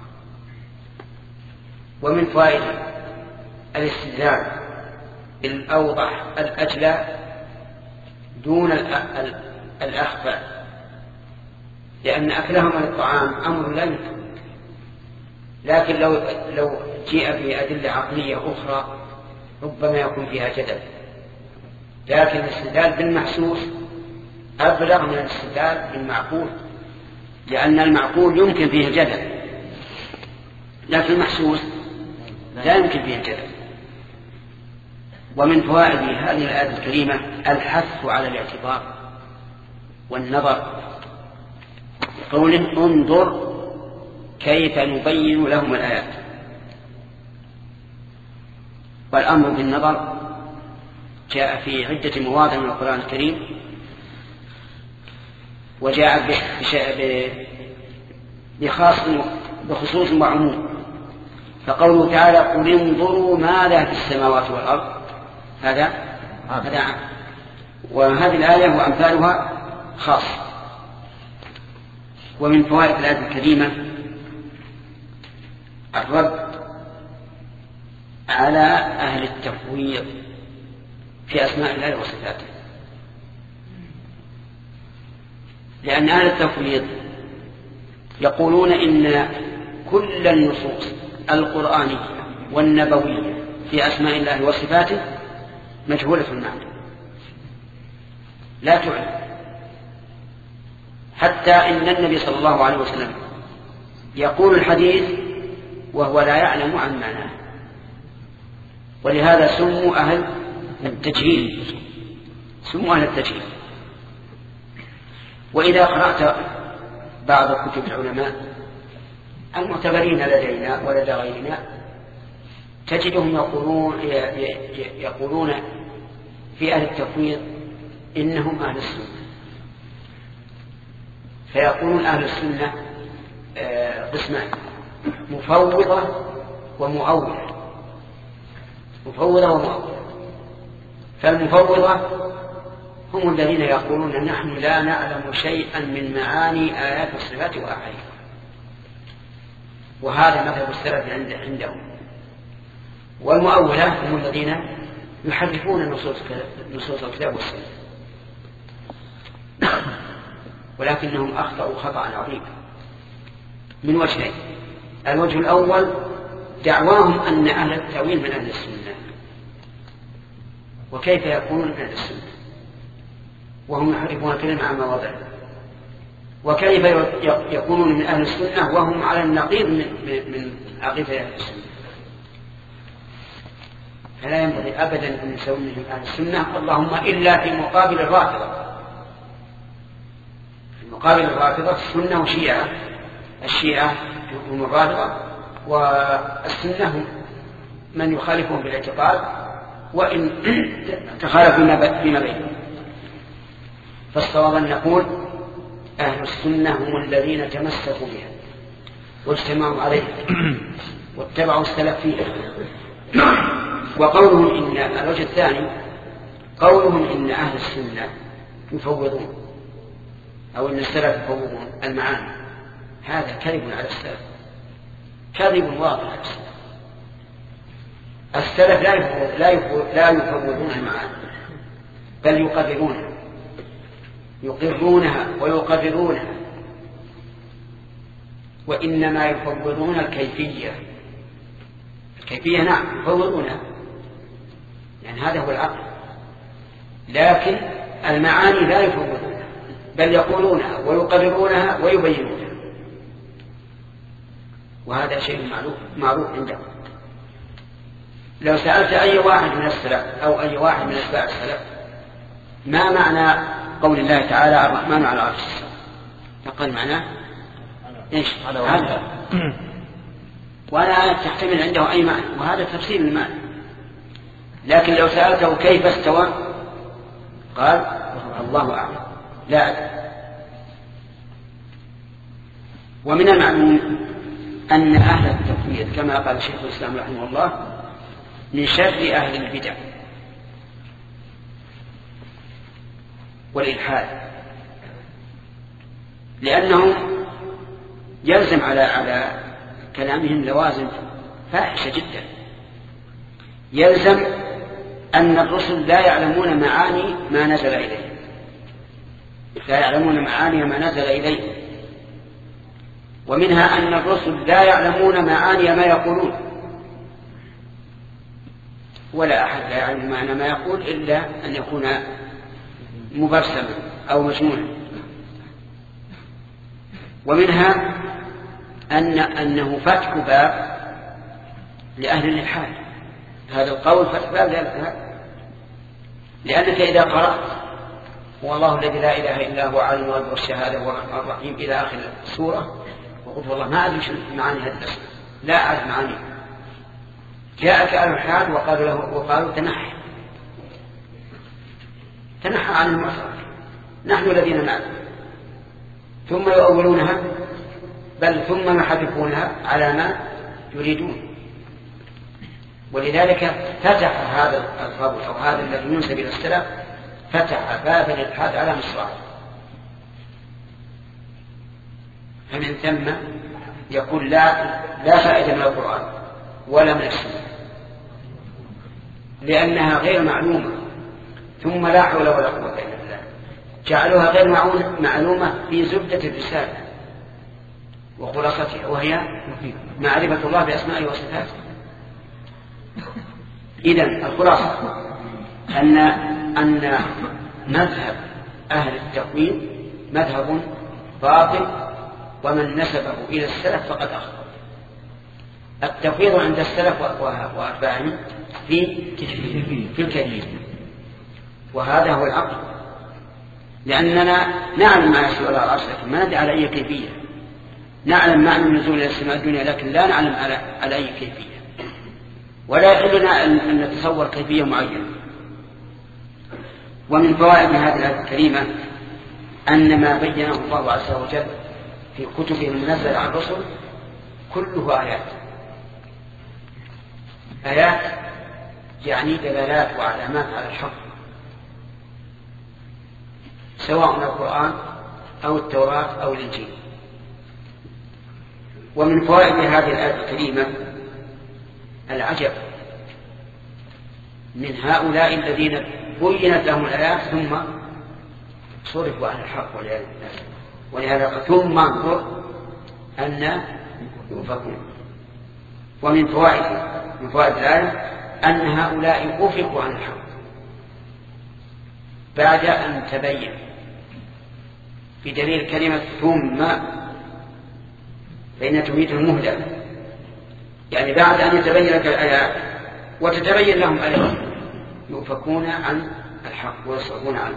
ومن فوائد الاستدلال بالأوضح الأجلى دون الأخفى، لأن أكلهم للطعام أمر لا يمكن، لكن لو جيء بأدلة عقلية أخرى ربما يكون فيها جدل، لكن الاستدلال بالمحسوس أبلغ من الاستدلال بالمعقول، لأن المعقول يمكن فيه الجدل، لكن المحسوس لا يمكن فيه الجدل. ومن فوائد هذه الآية الكريمة الحث على الاعتبار والنظر، قوله انظر كيف نبين لهم الآيات. والأمر بالنظر جاء في عدة مواضع من القرآن الكريم، وجاء بخصوص وعموم. فقوله تعالى قل انظروا ماذا في السماوات والأرض هذا عام، وهذه الآية وأمثالها خاص. ومن فوائد الآية الكريمة الرد على أهل التفويض في أسماء الله وصفاته، لأن أهل التفويض يقولون إن كل النصوص القرآنية والنبوية في أسماء الله وصفاته مجهولة المعنى لا تعلم، حتى إن النبي صلى الله عليه وسلم يقول الحديث وهو لا يعلم عن معناه، ولهذا سموا أهل التجهيل، سموا أهل التجهيل. وإذا قرأت بعض كتب العلماء المعتبرين لدينا ولدى غيرنا تجدهم يقولون في أهل التفويض إنهم أهل السنة، فيقولون أهل السنة قسمان: مفوضة ومؤولة. مفوضة ومؤولة. فالمفوضة هم الذين يقولون نحن لا نعلم شيئا من معاني آيات الصفات وأحاديثها، وهذا مذهب السلف عندهم. والمؤولة هم الذين يحرفون نصوص الكتاب والسنة، ولكنهم أخطأوا خطأ عظيما من وجهين: الوجه الأول دعواهم أن أهل التأويل من أهل السنة، وكيف يكونون من أهل السنة وهم يحرفون الكلمة عن مواضعه؟ وكيف يكونون من أهل السنة وهم على النقيض من عقيدة أهل السنة؟ فلا ينبغي أبدا أن نسوي من أهل السنة، اللهم إلا في مقابل الرافضة. في مقابل الرافضة السنة وشيعة، الشيعة هم الرافضة، والسنة هم من يخالفهم بالاعتقاد وإن تخالفوا فيما بينهم. فالصواب أن نقول أهل السنة هم الذين تمسكوا بها واجتمعوا عليها واتبعوا السلف فيها. وقولهم إن الوجه الثاني قولهم إن أهل السنة يفوضون أو إن السلف يفوضون المعاني، هذا كذب على السلف، كذب واضح على السلف. السلف لا يفوضون المعاني، بل يقرونها ويقررونها، وإنما يفوضون الكيفية. الكيفية نعم يفوضونها، يعني هذا هو العقل، لكن المعاني لا يفوضونها، بل يقولونها ويقررونها ويبينونها، وهذا شيء معروف عندهم. لو سألت أي واحد من السلف أو أي واحد من أتباع السلف ما معنى قول الله تعالى الرحمن على العرش استوى، فقال معناه إيش؟ هذا ولا تحتمل عنده أي معنى، وهذا تفسير المعنى. لكن لو سألته كيف استوى قال الله أعلم لا أدري. ومن المعلوم أن أهل التفويض كما قال شيخ الإسلام رحمه الله من شر أهل البدع والإلحاد، لأنهم يلزم على كلامهم لوازم فاحشة جدا. يلزم أن الرسل لا يعلمون معاني ما نزل إليه، لا يعلمون معاني ما نزل إليه، ومنها أن الرسل لا يعلمون معاني ما يقولون، ولا أحد لا يعلم معنى ما يقول إلا أن يكون مبرسما أو مجنونا. ومنها أنه فتح باب لأهل الإلحاد، هذا القول فتح باب لأهل الإلحاد، لأنك إذا قرأت هو الله الذي لا إله إلا هو عالم الغيب والشهادة هو الرحمن الرحيم إلى آخر السورة، وقلت والله ما أدري معاني هذه الأسماء، لا أعرف معاني، جاءك أهل الإلحاد وقالوا تنحى عن المعترك، نحن الذين نعلم، ثم يؤولونها بل ثم يحرفونها على ما يريدون. ولذلك فتح هذا القول أو هذا الذي ينسب إلى السلف فتح باب الإلحاد على مصراعه. فمن ثم يقول لا فائدة من القرآن ولا من السنة لأنها غير معلومة، ثم لا حول ولا قوة إلا بالله. جعلوها غير معلومة في زبدة الرسالة وخلاصتها، وهي معرفة الله بأسمائه وصفاته. إذن الخلاصة أن مذهب أهل التقويم مذهب باطل، ومن نسبه إلى السلف فقد أخطأ. التفويض عند السلف وأتباعهم في الكيفية، وهذا هو العقل، لأننا نعلم ما يشير على العرش لكن ما ندري على أي كيفية. نعلم معنى النزول إلى السماء الدنيا لكن لا نعلم على أي كيفية، ولا يحل لنا أن نتصور كيفية معينة. ومن فوائد هذه الآية الكريمة أن ما بينه الله عز وجل في كتبه المنزلة على الرسل كله آيات يعني دلالات وعلامات على الحق، سواء القرآن أو التوراة أو الإنجيل. ومن فوائد هذه الآية الكريمة العجب من هؤلاء الذين بينت لهم الآيات ثم صرفوا عن الحق والعياذ بالله، ولهذا ثم انظر أن يؤفكون. ومن فوائد الآية أن هؤلاء أفكوا عن الحق بعد أن تبين، بدليل كلمة ثم فإن تميت المهلة، يعني بعد أن يتبين لك الآيات وتتبين لهم آيات يؤفكون عن الحق ويصرفون عنه.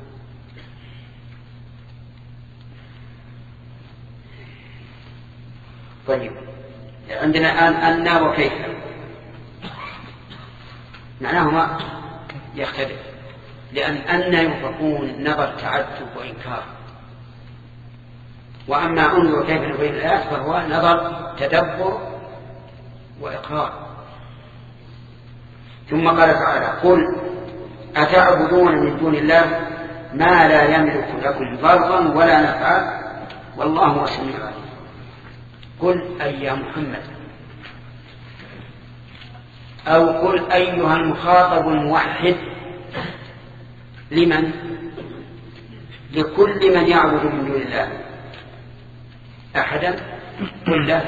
طيب، عندنا الآن أن وكيف معناهما يختلف، لأن أن يؤفكون نظر تعجب وإنكار، وأما أن وكيف نبين الآيات فهو نظر تدبر وإقرار. ثم قال تعالى: قل أتعبدون من دون الله ما لا يملك لكم ضرا ولا نفعا والله هو السميع العليم. قل أي يا محمد، أو قل أيها المخاطب الموحد، لمن؟ لكل من يعبد من دون الله أحدا. قل لا،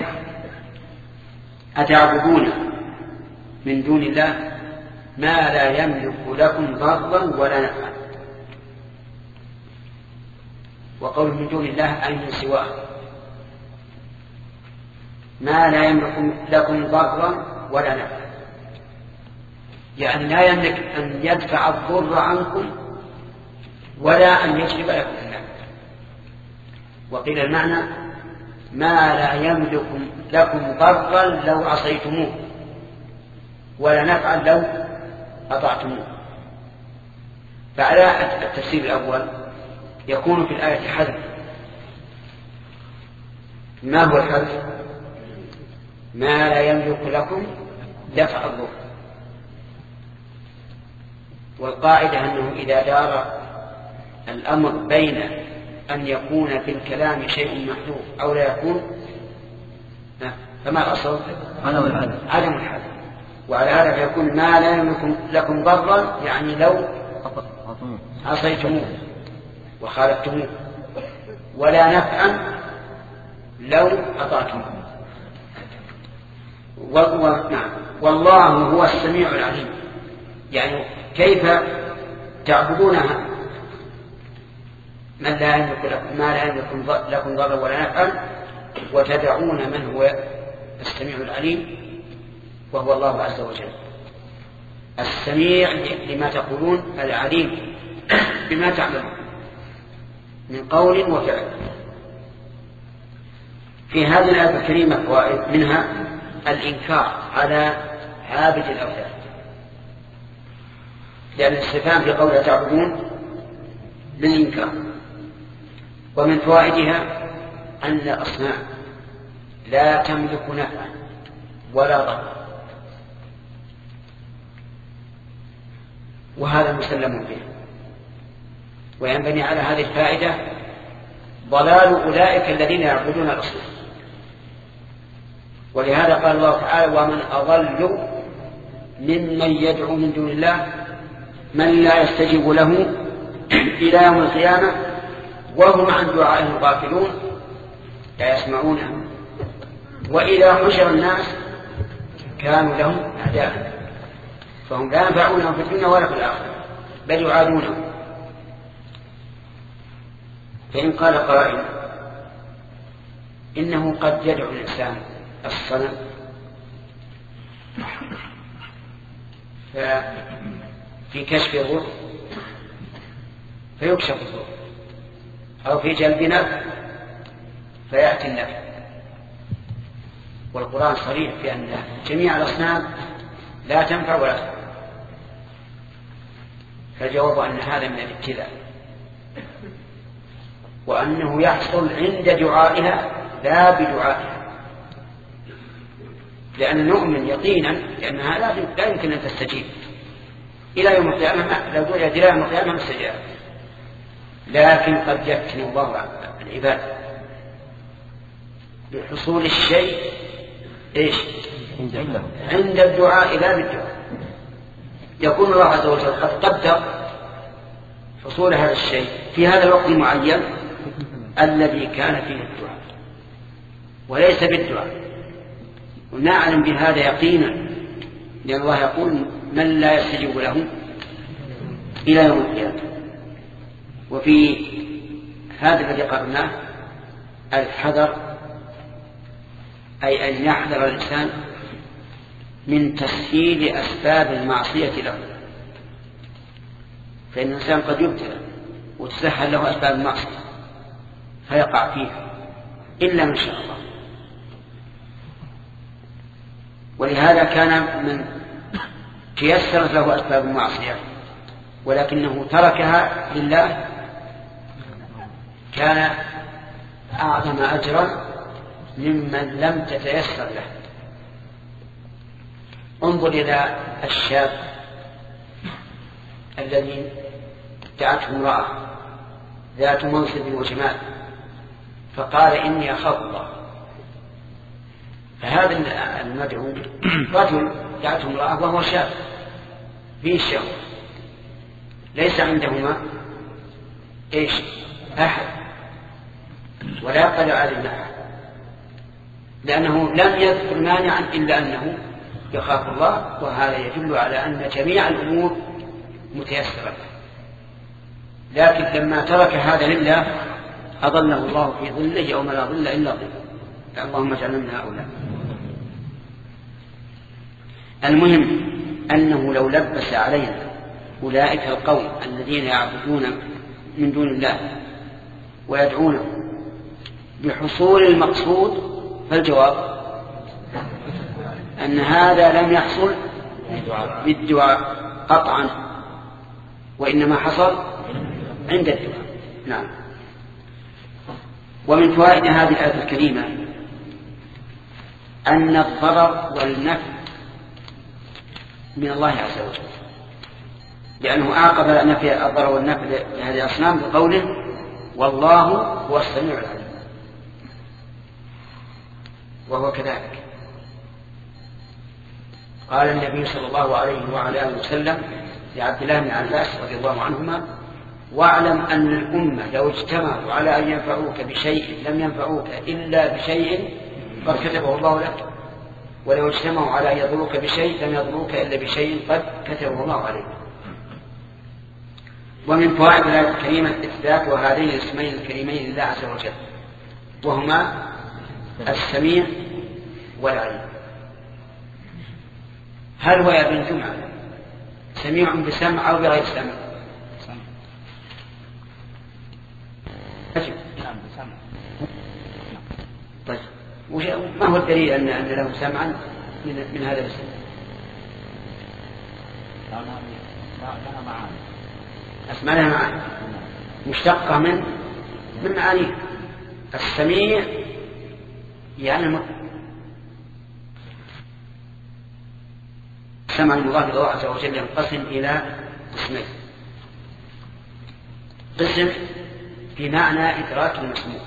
أتعبدون من دون الله ما لا يملك لكم ضرا ولا نفعا. وقول من دون الله أي من سواه، ما لا يملك لكم ضرا ولا نفعا، يعني لا يملك أن يدفع الضر عنكم ولا أن يجلب لكم النفع. وقيل المعنى ما لا يملك لكم ضرا لو عصيتموه ولا نفعا لو أطعتموه. فعلى التفسير الأول يكون في الآية حذف. ما هو الحذف؟ ما لا يملك لكم دفع الضر. والقاعدة أنه إذا دار الأمر بين أن يكون في الكلام شيء محذوف أو لا يكون، فما الأصل؟ عدم الحذف. وعلى هذا فيكون ما لا يملك لكم ضرا، يعني لو عصيتموه وخالفتموه، ولا نفعا لو أطعتموه. نعم، والله هو السميع العليم. يعني كيف تعبدونها من لا يملك ما لا يملك لكم ضرا ولا نفعا وتدعون من هو السميع العليم وهو الله عز وجل. السميع لما تقولون، العليم بما تعملون من قول وفعل. في هذه الآية الكريمة فوائد، منها الإنكار على عابد الأوثان، لأن الاستفهام في قوله تعبدون للإنكار. ومن فوائدها أن الأصنام لا تملك نفعا ولا ضرا، وهذا مسلم به. وينبني على هذه الفائدة ضلال أولئك الذين يعبدون الأصنام. ولهذا قال الله تعالى: ومن أضل ممن يدعو من دون الله من لا يستجيب له إلى يوم القيامة وهم عن دعائهم غافلون لا يسمعونه وإذا حشر الناس كانوا لهم أعداء فهم لا ينفعونهم في الدنيا ولا في الآخرة بل يعادونهم. فإن قال قائل إنه قد يدعو الإنسان الصنم في كشف الضر فيكشف الضر أو في جلب نفع فيأتي النفع، والقرآن صريح في أن جميع الأصنام لا تنفع ولا تضر. فالجواب أن هذا من الابتلاء وأنه يحصل عند دعائها لا بدعائها، لأن نؤمن يقينا لأنها لا يمكن أن تستجيب إلى يوم القيامة. لو دعيت إلى يوم القيامة مستجاب، لكن قد يفتن الله العباد بحصول الشيء إيش؟ عند الدعاء لا بالدعاء. يكون الله عز وجل قد قدر حصول هذا الشيء في هذا الوقت المعين الذي كان فيه الدعاء وليس بالدعاء، ونعلم بهذا يقينا لأن الله يقول من لا يستجيب له إلى يوم القيامة. وفي هذا الذي قرناه الحذر، أي أن يحذر الإنسان من تسهيل أسباب المعصية له، فإن الإنسان قد يبتلى وتسهل له أسباب المعصية فيقع فيها إلا من شاء الله. ولهذا كان من تيسرت له أسباب المعصية ولكنه تركها لله كان أعظم أجرا ممن لم تتيسر له. انظر إلى الشاب الذي دعته امرأة ذات منصب وجمال فقال إني أخاف الله، فهذا المدعو رجل دعته امرأة وهو شاب فيه الشهوة ليس عندهما إيش أحد ولا يقدر على أحد، لأنه لم يذكر مانعا إلا أنه يخاف الله، وهذا يدل على أن جميع الأمور متيسرة. لكن لما ترك هذا لله أظله الله في ظله يوم لا ظل إلا ظله. اللهم اجعلنا من هؤلاء. المهم أنه لو لبس علينا أولئك القوم الذين يعبدون من دون الله ويدعونه بحصول المقصود فالجواب أن هذا لم يحصل بالدعاء قطعا وإنما حصل عند الدعاء. نعم. ومن فوائد هذه الآية الكريمة أن الضرر والنفع من الله عز وجل، لأنه أعقب نفي الضرر والنفع لهذه الأصنام بقوله والله هو السميع العليم، وهو كذلك. قال النبي صلى الله عليه وعلى آله وسلم لعبد الله بن عباس رضي الله عنهما واعلم أن الأمة لو اجتمعوا على أن ينفعوك بشيء لم ينفعوك إلا بشيء قد كتبه الله لك، ولو اجتمعوا على أن يضروك بشيء لم يضروك إلا بشيء قد كتبه الله عليك. ومن فوائد الآية الكريمة إثبات هذين الاسمين الكريمين لله عز وجل وهما السميع والعليم. هل هو يا ابن جمعة سميع بسمع أو بغير سمع؟ طيب ما هو الدليل أن له سمعا من هذا الاسم؟ لها معاني، أسماء لها معاني مشتقة من معانيه. السميع يعني السمع المضاف إلى الله عز وجل ينقسم إلى قسمين: قسم بمعنى إدراك المسموع،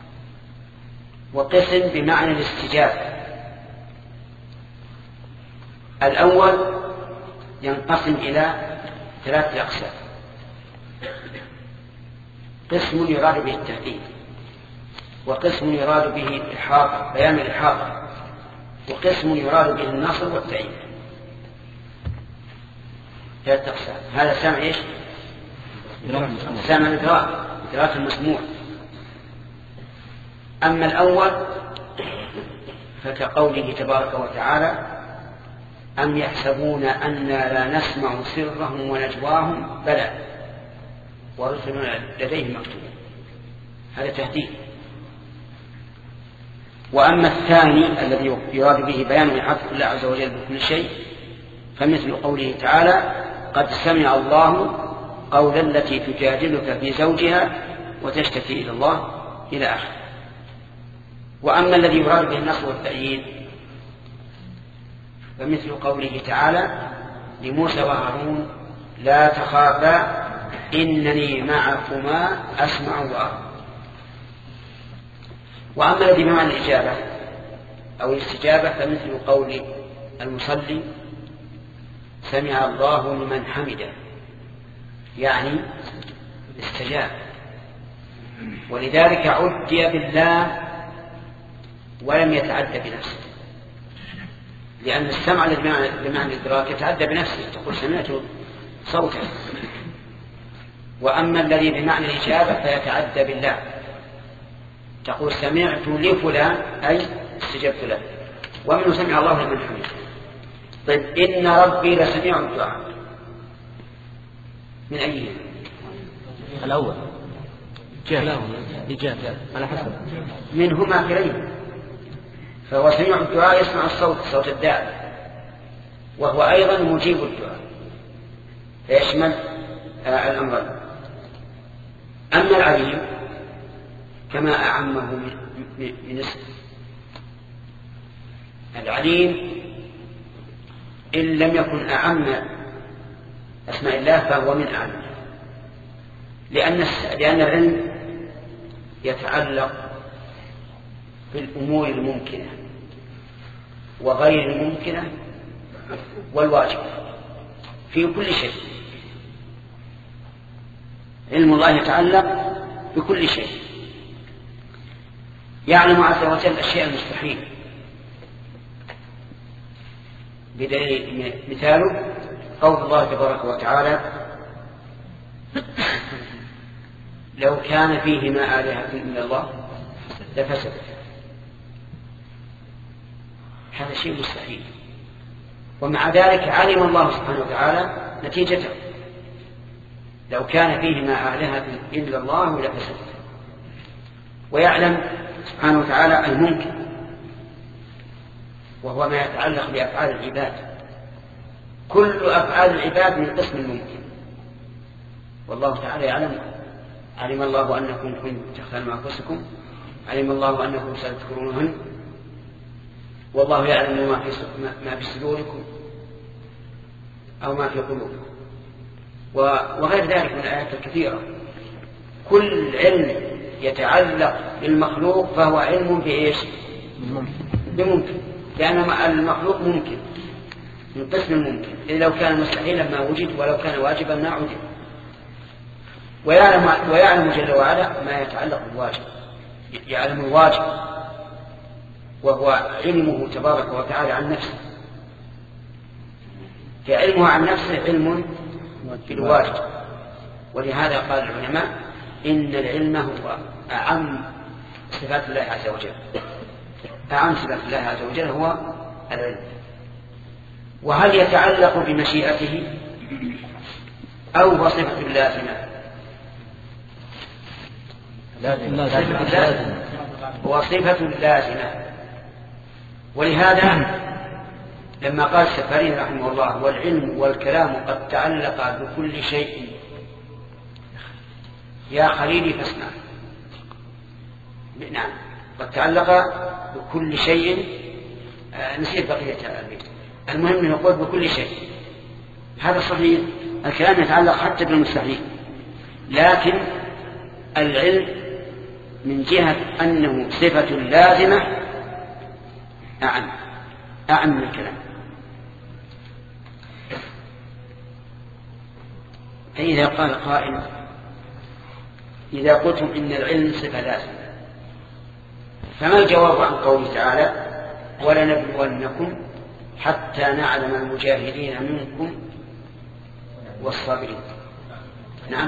وقسم بمعنى الاستجابة. الأول ينقسم إلى 3 أقسام: قسم يراد به التهديد، وقسم يراد به الإحاطة بيان الإحاطة، وقسم يراد به النصر والتأييد. 3 أقسام. هذا سامع إيش؟ سامع إدراك المسموع. أما الأول فكقوله تبارك وتعالى: أم يحسبون أنا لا نسمع سرهم ونجواهم بلى ورسلنا لديهم مكتوبون. هذا تهديد. وأما الثاني الذي يراد به بيان إحاطة الله عز وجل بكل شيء فمثل قوله تعالى: قد سمع الله قول التي تجادلك في زوجها وتشتكي إلى الله إلى آخره. وأما الذي يراد به النصر والتأييد فمثل قوله تعالى لموسى وهارون: لا تخافا إنني معكما أسمع وأرى. وأما الذي بمعنى الإجابة أو الاستجابة فمثل قول المصلي: سمع الله لمن حمده، يعني استجاب. ولذلك عدي بالله ولم يتعدى بنفسه، لأن السمع بمعنى الإدراك يتعدى بنفسه، تقول سمعت صوتا. وأما الذي بمعنى الإجابة فيتعدى بالله، تقول سمعت لفلان أي استجبت له. ومنه سمع الله لمن حمده. طيب إن ربي لسميع الدعاء، من أيه؟ الأول إجابة على حسب منهما كلين. فهو سميع الدعاء يسمع الصوت، صوت الداعي، وهو أيضا مجيب الدعاء، فيشمل الأمرين. أما العليم كما أعمه من اسم العليم، إن لم يكن أعم أسماء الله فهو من أعمه، لأن العلم يتعلق بالأمور الممكنة وغير الممكنة والواجب في كل شيء. علم الله يتعلق بكل شيء، يعلم عز وجل الأشياء المستحيل. بدليل مثاله قول الله تبارك وتعالى: لو كان فيهما آلهة إلا الله لفسدت. هذا شيء مستحيل، ومع ذلك علم الله سبحانه وتعالى نتيجته. لو كان فيهما آلهة إلا الله لفسدت. ويعلم سبحانه وتعالى الممكن، وهو ما يتعلق بأفعال العباد. كل أفعال العباد من قسم الممكن، والله تعالى يعلم. علم الله أنكم كنتم تختانون أنفسكم، علم الله أنكم ستذكرونهن، والله يعلم ما في صدوركم أو ما في قلوبكم، وغير ذلك من الآيات الكثيرة. كل علم يتعلق بالمخلوق فهو علم بإيش؟ بممكن، لأن المخلوق ممكن من قسم الممكن. إذا لو كان مستحيلا ما وجد، ولو كان واجبا ما وجد. ويعلم جل وعلا ما يتعلق بالواجب، يعلم الواجب وهو علمه تبارك وتعالى عن نفسه. فعلمه عن نفسه علم بالواجب. ولهذا قال العلماء إن العلم هو أعم صفات الله عز وجل. أعم صفات الله عز وجل هو العلم. وهل يتعلق بمشيئته أو هو صفة لازمة؟ هو صفة لازمة. ولهذا لما قال السفاري رحمه الله: والعلم والكلام قد تعلق بكل شيء يا خليلي فاسمع. نعم، قد تعلق بكل شيء. نسيت بقية البيت. المهم أن يقول بكل شيء، هذا صحيح. الكلام يتعلق حتى بالمستحيل، لكن العلم من جهة أنه صفة لازمة أعم من الكلام. فإذا قال قائل إذا قلتم إن العلم صفة لازمة فما الجواب عن قوله تعالى ولنبلونكم حتى نعلم المجاهدين منكم والصابرين؟ نعم،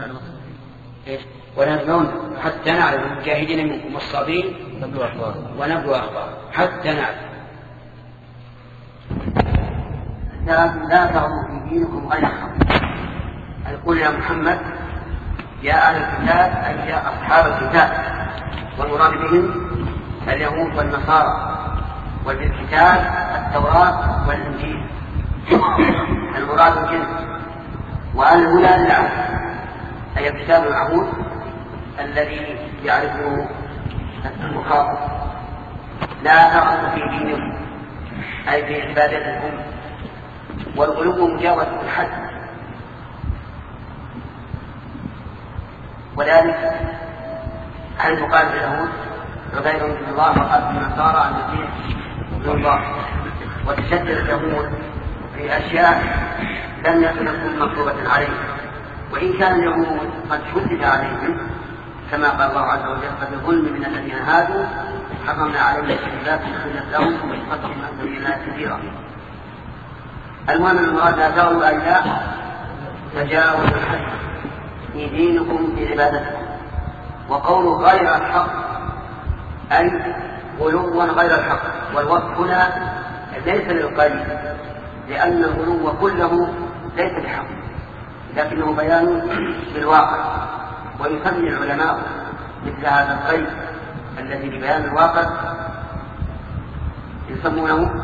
ونبلونكم حتى نعلم المجاهدين منكم والصابرين ونبلو أخبارهم حتى نعلم. لا تغلوا في دينكم غير الحق. يقول يا محمد يا أهل الكتاب أي يا أصحاب الكتاب، والمراد بهم اليهود والنصارى، وبالكتاب التوراة والإنجيل، المراد الجنس، وأهلنا للعهد أي الكتاب العهود الذي يعرفه المخاطب. لا تغلوا في دينكم أي في عبادتكم، والغلو مجاوزة الحد، وذلك حيث قال اليهود عزير بن الله وقال النصارى عن المسيح ابن الله، وتشدد اليهود في أشياء لم تكن مكتوبة عليه، وإن كان اليهود قد شدد عليهم كما قال الله عز وجل فبظلم من الذين هادوا حرمنا عليهم الكتاب فحلت لهم وقتلهم عن سبيل الله كثيرا. المهم المراد لا تغلوا أي لا تجاوزوا الحد في دينكم في عبادتكم. وقوله غير الحق أي غلوا غير الحق، والوصف هنا ليس للقليل لأن الغلو كله ليس بحق لكنه بيان بالواقع، ويسمي العلماء مثل هذا القيد الذي ببيان الواقع يسمونه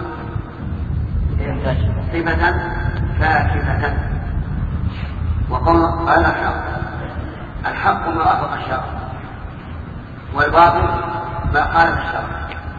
صفة فاكهة. وقول قال الحق ما وافق الشرع، والباطل ما خالف الشرع.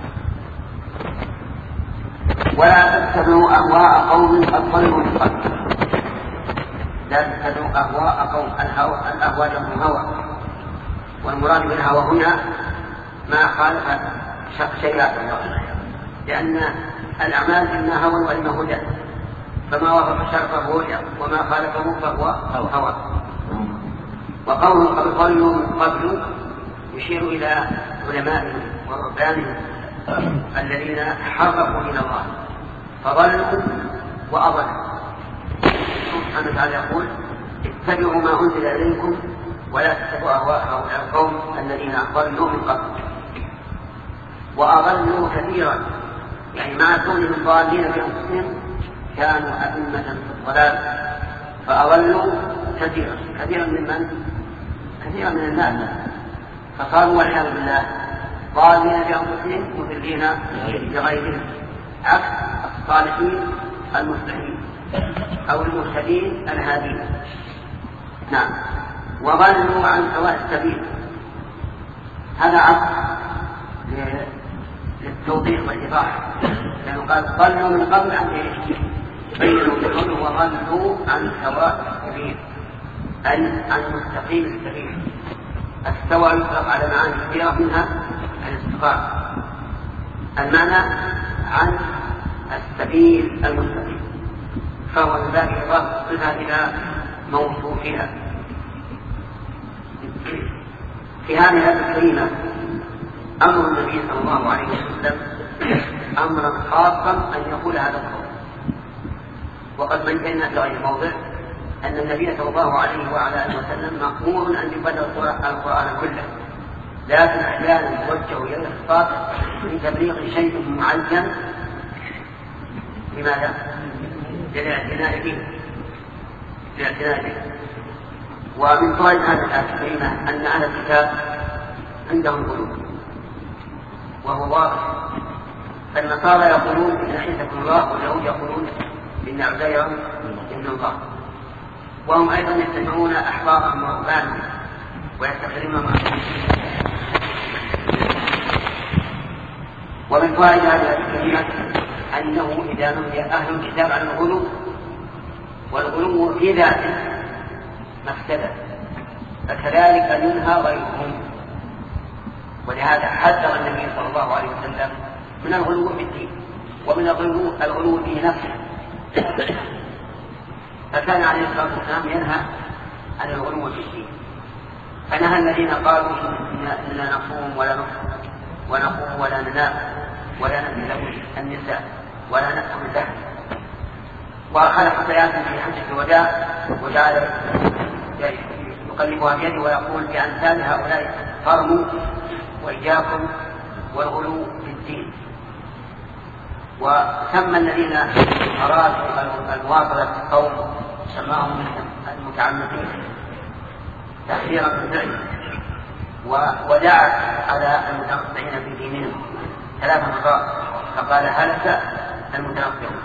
ولا تتبعوا أهواء قوم قد ضلوا من قبل. لا تتبعوا أهواء قوم، الأهواء جمع هوى، والمراد بالهوى هنا ما خالف شريعة الله، لأن الأعمال إما هوى وإما هدى، فما وافق الشرع فهو هدى وما خالفه فهو هوى. وقوله قد ضلوا من قبل يشير إلى علمائهم ورهبانهم الذين حرفوا إلى الله فضلوا وأضلوا. سبحانه وتعالى يقول اتبعوا ما أنزل إليكم ولا تتبعوا أهواء هؤلاء القوم الذين ضلوا من قبل وأضلوا كثيرا، يعني مع كونهم ضالين في أنفسهم كانوا أئمة في الضلال فأضلوا كثيرا من الناس، فصاروا والعياذ بالله ضالين في أنفسهم مضلين لغيرهم، عكس الصالحين المصلحين أو المهتدين الهادين. نعم. وضلوا عن سواء السبيل، هذا عكس للتوضيح والإيضاح، لأنه قال ضلوا من قبل عن بينوا بقوله وضلوا عن سواء السبيل أي عن مستقيم السبيل. السواء يطلق على معاني كثيرة منها الاستقامة، المعنى عن السبيل المستقيم، فهو من ذلك إضافة الصفة إلى موصوفها. في هذه الآية الكريمة أمر النبي صلى الله عليه وسلم أمرا خاصا أن يقول هذا القول، وقد بينا في غير موضع أن النبي صلى الله عليه وعلى آله وسلم مأمور أن يبلغ القرآن كله، لكن أحيانا يوجه إلى الإخصاص لتبليغ شيء معين. لماذا؟ للاعتناء به. ومن فوائد هذه الآية الكريمة أن أهل الكتاب عندهم قلوب، وهو واضح. فالنصارى يقولون إن عيسى ابن الله، واليهود يقولون إن عزير ابن الله، وهم أيضا يتبعون أحبارهم ورهبانهم ويستخدمون معهم. ومن فوائد هذه الكلمة أنه إذا نهي أهل الكتاب عن الغلو والغلو في ذاته مفسدة، فكذلك ينهى غيرهم. ولهذا حذر النبي صلى الله عليه وسلم من الغلو في الدين ومن الغلو في نفسه، فكان عليه الصلاة والسلام ينهى عن الغلو في الدين. فنهى الذين قالوا إننا نصوم ولا نفطر ونقوم ولا ننام ولا نتزوج النساء ولا نأكل اللحم، وخلق آيات في حجة الوداع وجعل يقلبها بيده ويقول بأمثال هؤلاء فرموا وإياكم والغلو في الدين. وسمى الذين أرادوا المواصلة القوم سماهم المتعمدين تأثيرا بالفعل، ودعا على المتنطعين في دينهم 3 مرات فقال هلك المتنطعون.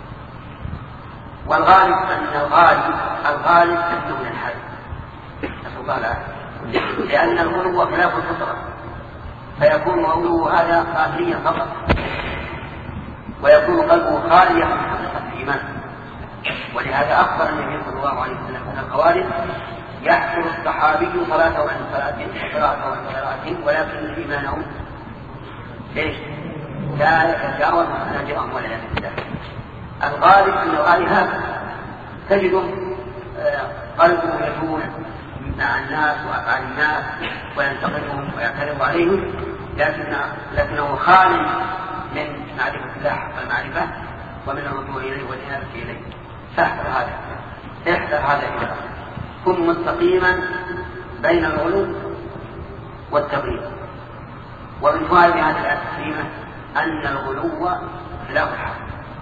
والغالب أن الغالب أنه من الحال، نسأل الله العافية، لأن الغلو خلاف الفطرة، فيكون غلوه هذا قاهريا فقط، ويكون قلبه خاليا من حقيقة الإيمان. ولهذا أخبر النبي صلى الله عليه وسلم أن الخوارج يحصل الصحابي صلاته عن صلاته وقراءته عن قراءته، ولكن إيمانهم ليش؟ لا يتجاوز مناجرهم ولا يتجاوز. الغالب أن الغالب هذا تجده قلبه يجول مع الناس وأفعال الناس وينتقدهم ويعترض عليهم، لكنه خال من معرفة الله حق المعرفة ومن الرجوع إليه والإنابة إليه. فاحذر هذا إذا كن مستقيما بين الغلو والتبرير. ومن فوائد هذه الآية الكريمة أن الغلو خلاف الحق،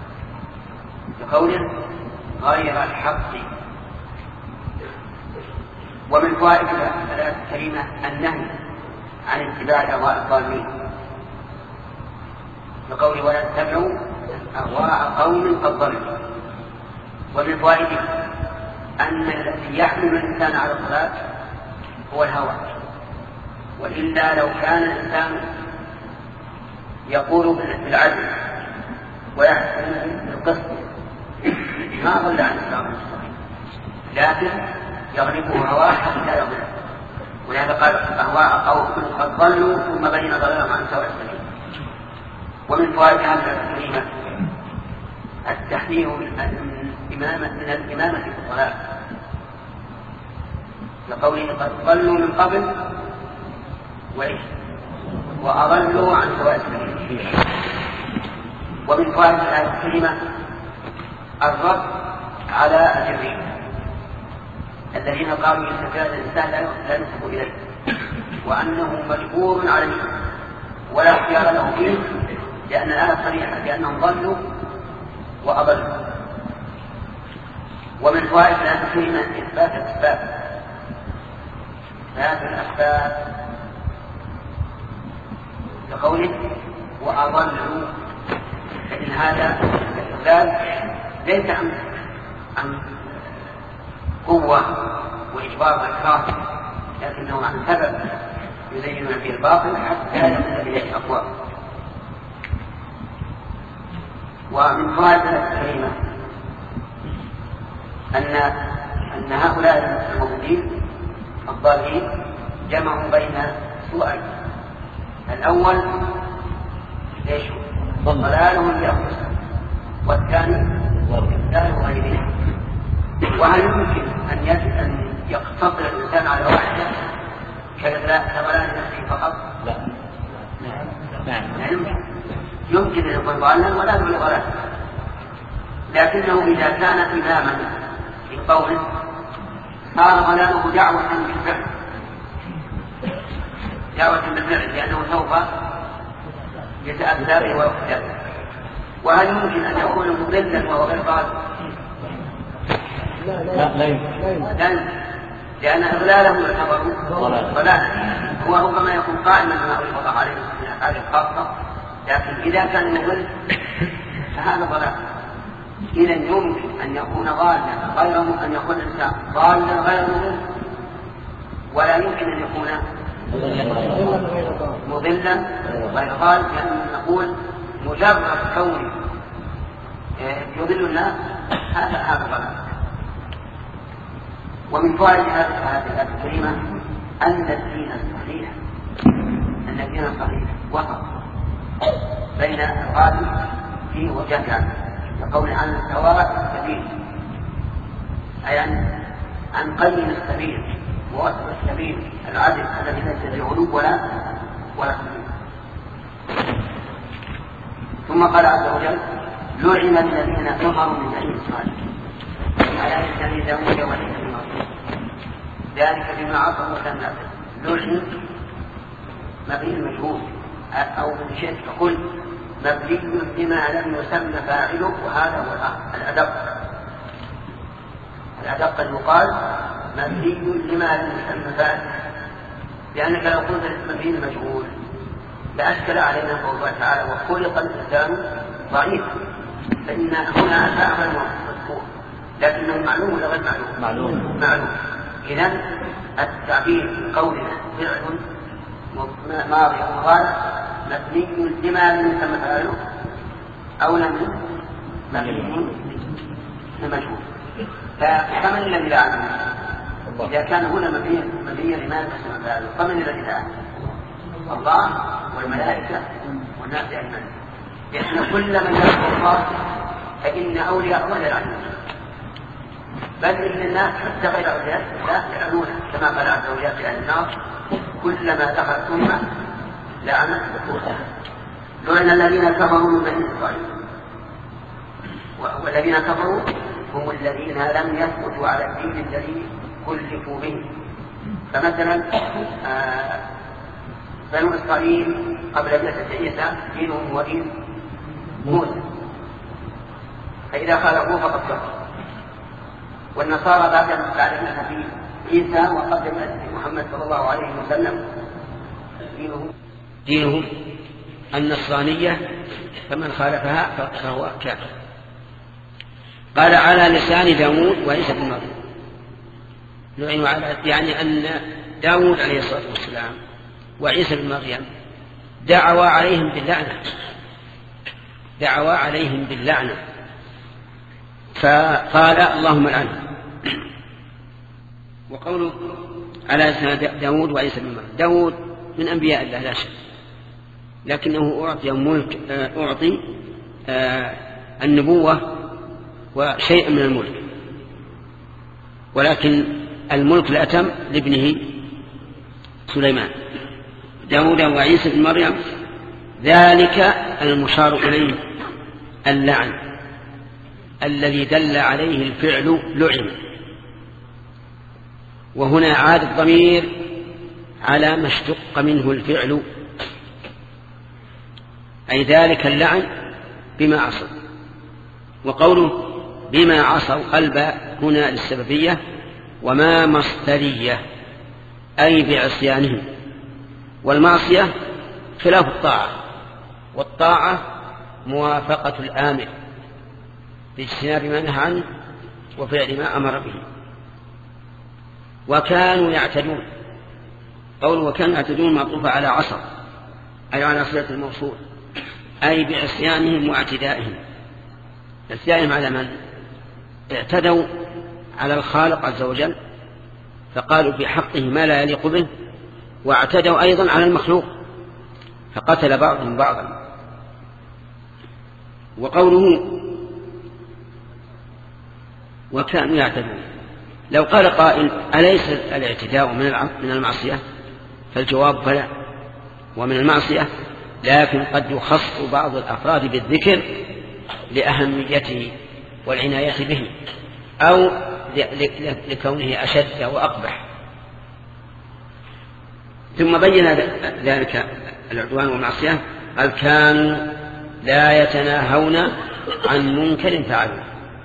بقوله غير الحق. ومن فوائد الآية الكريمة النهي عن اتباع أهواء الظالمين، بقوله ولا تتبعوا أهواء قوم قد ضلوا. ومن فوائده أن الذي يحمل الإنسان على الصلاة هو الهوى، وإلا لو كان الإنسان يقول بالعدل ويحكم بالقسط ما ضل عن الإسلام المستقيم، لكن يغلبه هواه حتى يضل. ولهذا قال أهواء قوم قد ضلوا ثم بين ضلالهم عن سواء السبيل. ومن فوائد هذه الكلمة التحذير من الإمامة في الصلاة، لقوله قد ضلوا من قبل وأضلوا عن سواء السبيل. ومن فوائد هذه الكلمة الرد على الجبريل الذين قالوا إن كان الإنسان لا ينسب إليه وأنه مجبور عليه ولا اختيار له فيه، لأن الآية صريحة بأنهم ضلوا وأضلوا. ومن فوائد هذه الكلمة إثبات الأسباب لقوله وأضلوا، فإن هذا الاستدلال ليس عن قوة وإجبار وإكراه، لكنه عن سبب يزينون به الباطل حتى يصل إليه الأقوام. ومن فوائد الكريمة أن هؤلاء الموجودين الضالين جمعوا بين سؤال: الأول ليش ضلالهم لأنفسهم، والثاني ضلال غيرهم. وهل يمكن أن يقتصر الإنسان على واحدة كضلال نفسه فقط؟ لا. يمكن أن يكون ضالا ولا ضلال، لكنه إذا كان إماما في قوله صار ضلاله دعوة بالفعل لأنه سوف يتأثر ويقتل. وهل يمكن أن يكون مضلا وهو غير ضال؟ لا يمكن، لأن إضلاله يعتبر ضلالا. هو ربما يكون قائما بما أطلق عليه من الأفعال الخاصة، لكن إذا كان مضل فهذا ضلال. إذا يمكن أن يكون ضالا غير أن يكون الإنسان ضالا غير مضل، ولا يمكن أن يكون مضلا غير ضال، لأن نقول مجرد كون يضل الناس هذا ضلال. ومن فوائد هذه الآية الكريمة أن الدين الصحيح وسط بين الغالب فيه وجهل كقول عن السواء السبيل، أي عن قيم السبيل ووسط السبيل العدل الذي ليس فيه غلو ولا سبيل. ثم قال عز وجل: لعن الذين كفروا من بني إسرائيل على لسان داود وعيسى بن مريم ذلك بما عصوا وكانوا يعتدون. لعن مبني المجهول أو من شيء تقول مبني بما لم يسمى فاعله، وهذا هو الأدق المقال مبني لما لم يسمى فاعله، لأنك لو قلت مبني المجهول لأشكل علينا قول الله تعالى: وخلق الإنسان ضعيفا، فإن هنا فاعل مذكور لكنه معلوم ولا غير معلوم؟ معلوم. إذن التعبير بقولنا فعل ماضي أو مضارع مبني لما لم يسمى فاعله أو لم مبني لمجهول. فمن الذي لعنه؟ إذا كان هنا مبني لما لم يسمى فاعله فمن الذي لعنه؟ الله والملائكة والناس أجمعين، لأن كل من يذكر الله فإن أولياء الله يلعنون، بل إن الناس حتى غير أولياء لا يلعنون، كما قال عز وجل في النار: كلما دخلت أمة لعنت أختها. لعن الذين كفروا من بني إسرائيل، والذين كفروا هم الذين لم يثبتوا على الدين الذي كلفوا به. فمثلا بنو إسرائيل قبل بعثة عيسى دينهم هو دين موسى، فإذا خالفوه فقد كفروا. والنصارى بعد بعثة عيسى وقبل بعثة محمد صلى الله عليه وسلم دينهم النصرانية، فمن خالفها فهو كافر. قال: على لسان داود وعيسى بن مريم. لعنوا على، يعني أن داود عليه الصلاة والسلام وعيسى بن مريم دعوا عليهم باللعنة، فقال: اللهم العنهم. وقوله على لسان داود وعيسى بن مريم، داود من أنبياء الله لا شك، لكنه أعطي النبوة وشيء من الملك، ولكن الملك الأتم لابنه سليمان. داود وعيسى بن مريم ذلك المشار إليه اللعن الذي دل عليه الفعل لعن. وهنا عاد الضمير على ما اشتق منه الفعل، أي ذلك اللعن بما عصوا. وقوله بما عصوا الباء هنا للسببية، وما مصدرية أي بعصيانهم. والمعصية خلاف الطاعة، والطاعة موافقة الآمر باجتناب ما نهى عنه وفعل ما أمر به. وكانوا يعتدون، قوله وكانوا يعتدون معطوفة على عصر، أي على صلة الموصول، أي بعصيانهم واعتدائهم. عصيانهم على من؟ اعتدوا على الخالق عز وجل فقالوا في حقه ما لا يليق به، واعتدوا أيضا على المخلوق فقتل بعضهم بعضا. وقوله وكانوا يعتدون، لو قال قائل أليس الاعتداء من المعصية؟ فالجواب بلى، ومن المعصية، لكن قد يخص بعض الأفراد بالذكر لأهميته والعناية به، أو لكونه أشد وأقبح. ثم بين ذلك العدوان والمعصية قال كانوا لا يتناهون عن منكر فعلوه.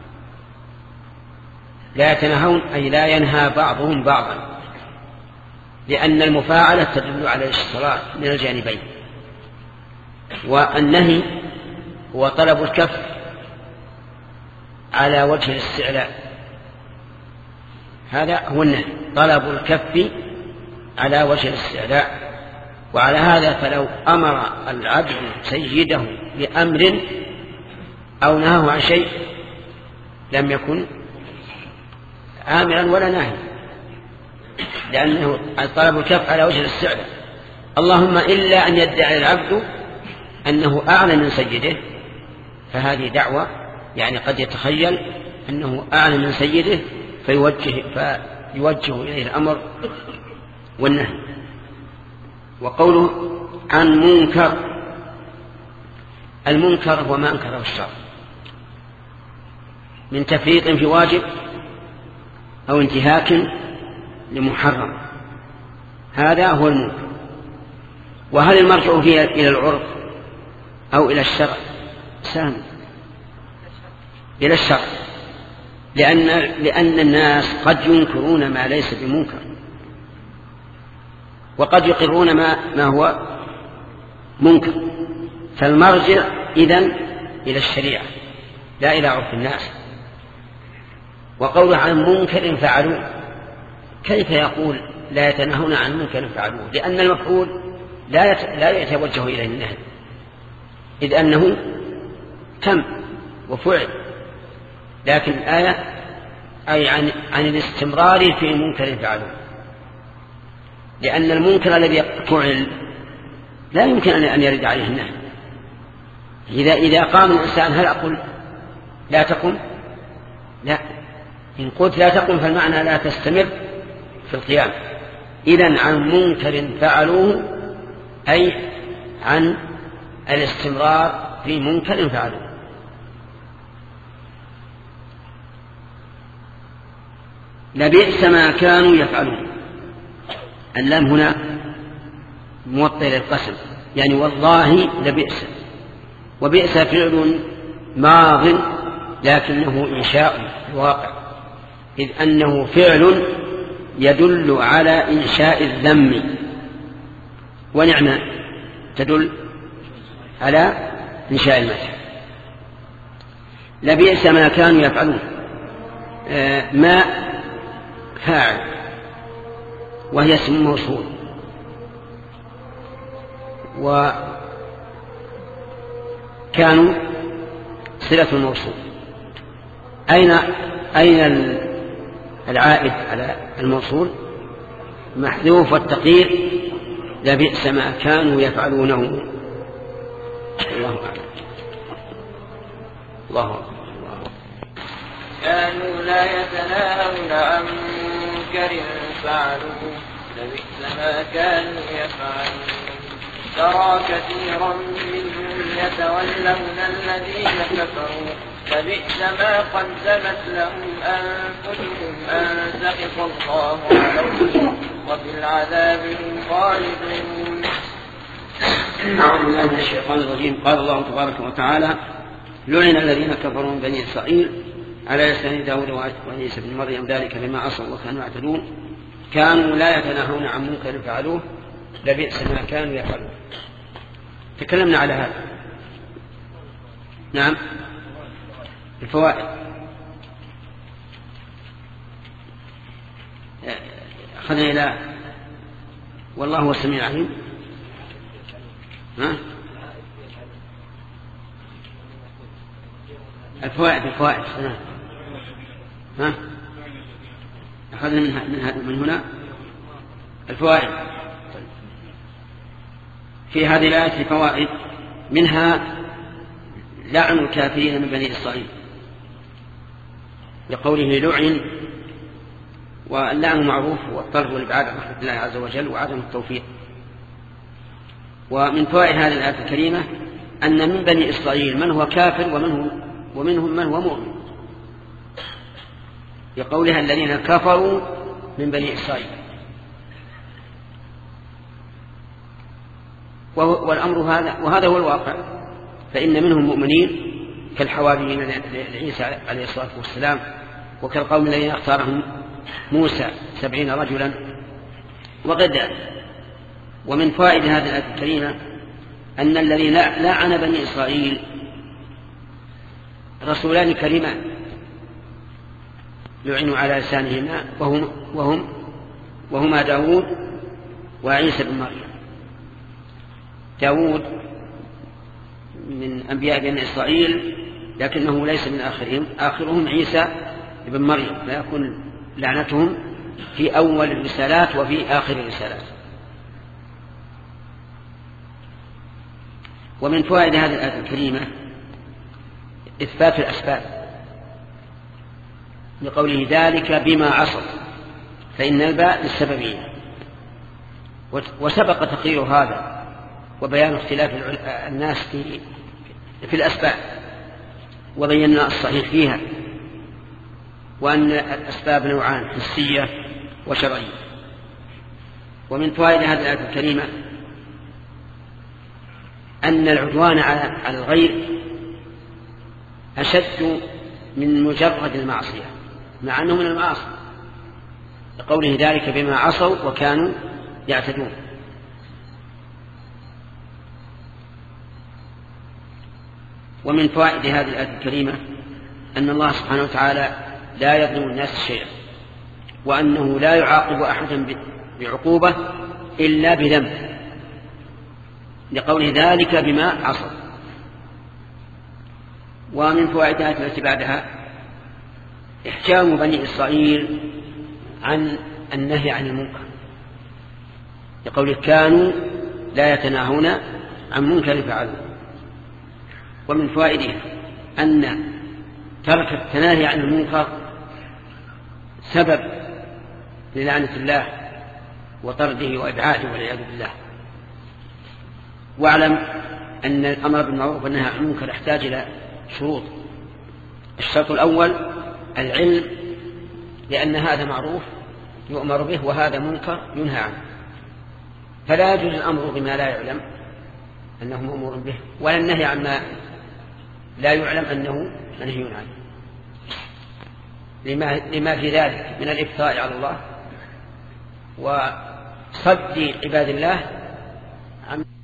لا يتناهون أي لا ينهى بعضهم بعضا، لأن المفاعلة تدل على الاشتراك من الجانبين، والنهي هو طلب الكف على وجه الاستعلاء. هذا هو النهي، طلب الكف على وجه الاستعلاء. وعلى هذا فلو أمر العبد سيده بأمر أو نهاه عن شيء لم يكن آمرا ولا ناهي، لأنه طلب الكف على وجه الاستعلاء. اللهم إلا أن يدعي العبد أنه أعلى من سيده، فهذه دعوة، يعني قد يتخيل أنه أعلى من سيده فيوجه إليه الأمر والنهي. وقوله عن منكر، المنكر هو ما أنكره الشرع من تفريط في واجب أو انتهاك لمحرم، هذا هو المنكر. وهل المرجع فيه إلى العرف أو إلى الشرع؟ سام إلى الشرع، لأن الناس قد ينكرون ما ليس بمنكر، وقد يقرون ما هو منكر، فالمرجع إذن إلى الشريعة لا إلى عرف الناس. وقوله عن منكر فعلوه، كيف يقول لا يتناهون عن منكر فعلوه؟ لأن المفعول لا يتوجه إليه النهي، إذ أنه تم وفعل، لكن الآية أي عن الاستمرار في منكر فعلوه، لأن المنكر الذي فعل لا يمكن أن يرد عليه النهي. إذا قام الإنسان هل أقول لا تقم؟ لا، إن قلت لا تقم فالمعنى لا تستمر في القيام. إذن عن منكر فعلوه أي عن الاستمرار في منكر فعلوه. لبئس ما كانوا يفعلون، اللام هنا موطئ للقسم، يعني والله لبئس، وبئس فعل ماض لكنه إنشاء الواقع، إذ أنه فعل يدل على إنشاء الذم، ونعمة تدل على إنشاء المدح. لبئس ما كانوا يفعلون، ما فاعل وهي اسم موصول، وكانوا صلة الموصول. أين العائد على الموصول؟ محذوف، والتقدير لبئس ما كانوا يفعلونه. الله أعلم. الله أكبر. كانوا لا يتناهون عن منكر فعلوه لبئس ما كانوا يفعلون. ترى كثيرا منهم يتولون الذين كفروا لبئس ما قدمت لهم أنفسهم أن سخط الله عليهم وفي العذاب هم خالدون. أعوذ بالله من الشيطان الرجيم. قال الله تبارك وتعالى: لعن الذين كفروا من بني إسرائيل على لسان داود وعيسى بن مريم ذلك بما عصوا وكانوا يعتدون كانوا لا يتناهون عن منكر فعلوه لبئس ما كانوا يفعلون. تكلمنا على هذا. نعم. الفوائد أخذنا إلى والله هو السميع العليم. الفوائد أخذنا من هنا الفوائد. في هذه الآية فوائد، منها لعن الكافرين من بني إسرائيل لقوله لعن، واللعن معروف والطرد والإبعاد عن رحمة الله عز وجل وعدم التوفيق. ومن فوائد هذه الآية الكريمة أن من بني إسرائيل من هو كافر ومنهم من هو مؤمن، لقولها الذين كفروا من بني إسرائيل. والأمر وهذا هو الواقع، فإن منهم مؤمنين كالحواريين لعيسى عليه الصلاة والسلام، وكالقوم الذين اختارهم موسى 70 رجلا وغير ذلك. ومن فوائد هذه الآية الكريمة أن الذين لعن بني إسرائيل رسولان كريمان لعنوا على لسانهما وهما داود وعيسى بن مريم. داود من أنبياء بني إسرائيل لكنه ليس من آخرهم عيسى بن مريم، لا يكون لعنتهم في أول الرسالات وفي آخر الرسالات. ومن فوائد هذه الآية الكريمة إثبات الأسباب، لقوله ذلك بما عصوا، فإن الباء للسببية، وسبق تقرير هذا وبيان اختلاف الناس في الأسباب، وبينا الصحيح فيها، وأن الأسباب نوعان حسية وشرعية. ومن فوائد هذه الآية الكريمة أن العدوان على الغير أشد من مجرد المعصية، مع أنه من المعاصي، لقوله ذلك بما عصوا وكانوا يعتدون. ومن فوائد هذه الآية الكريمة أن الله سبحانه وتعالى لا يظلم الناس شيئا، وأنه لا يعاقب أحدا بعقوبة إلا بذنب، لقوله ذلك بما عصوا. ومن فوائد الآية التي بعدها إحكام بني إسرائيل عن النهي عن المنكر، لقوله كانوا لا يتناهون عن منكر فعلوا. ومن فوائده أن ترك التناهي عن المنكر سبب للعنة الله وطرده وإبعاده والعياذ بالله. واعلم أن الأمر بالمعروف والنهي عن المنكر يحتاج إلى شروط. الشرط الأول العلم، لأن هذا معروف يؤمر به وهذا منكر ينهى عنه، فلا يجوز الأمر بما لا يعلم أنه مأمور به، ولا النهي عما لا يعلم أنه منهي عنه، لما في ذلك من الإفتراء على الله وصد عباد الله عن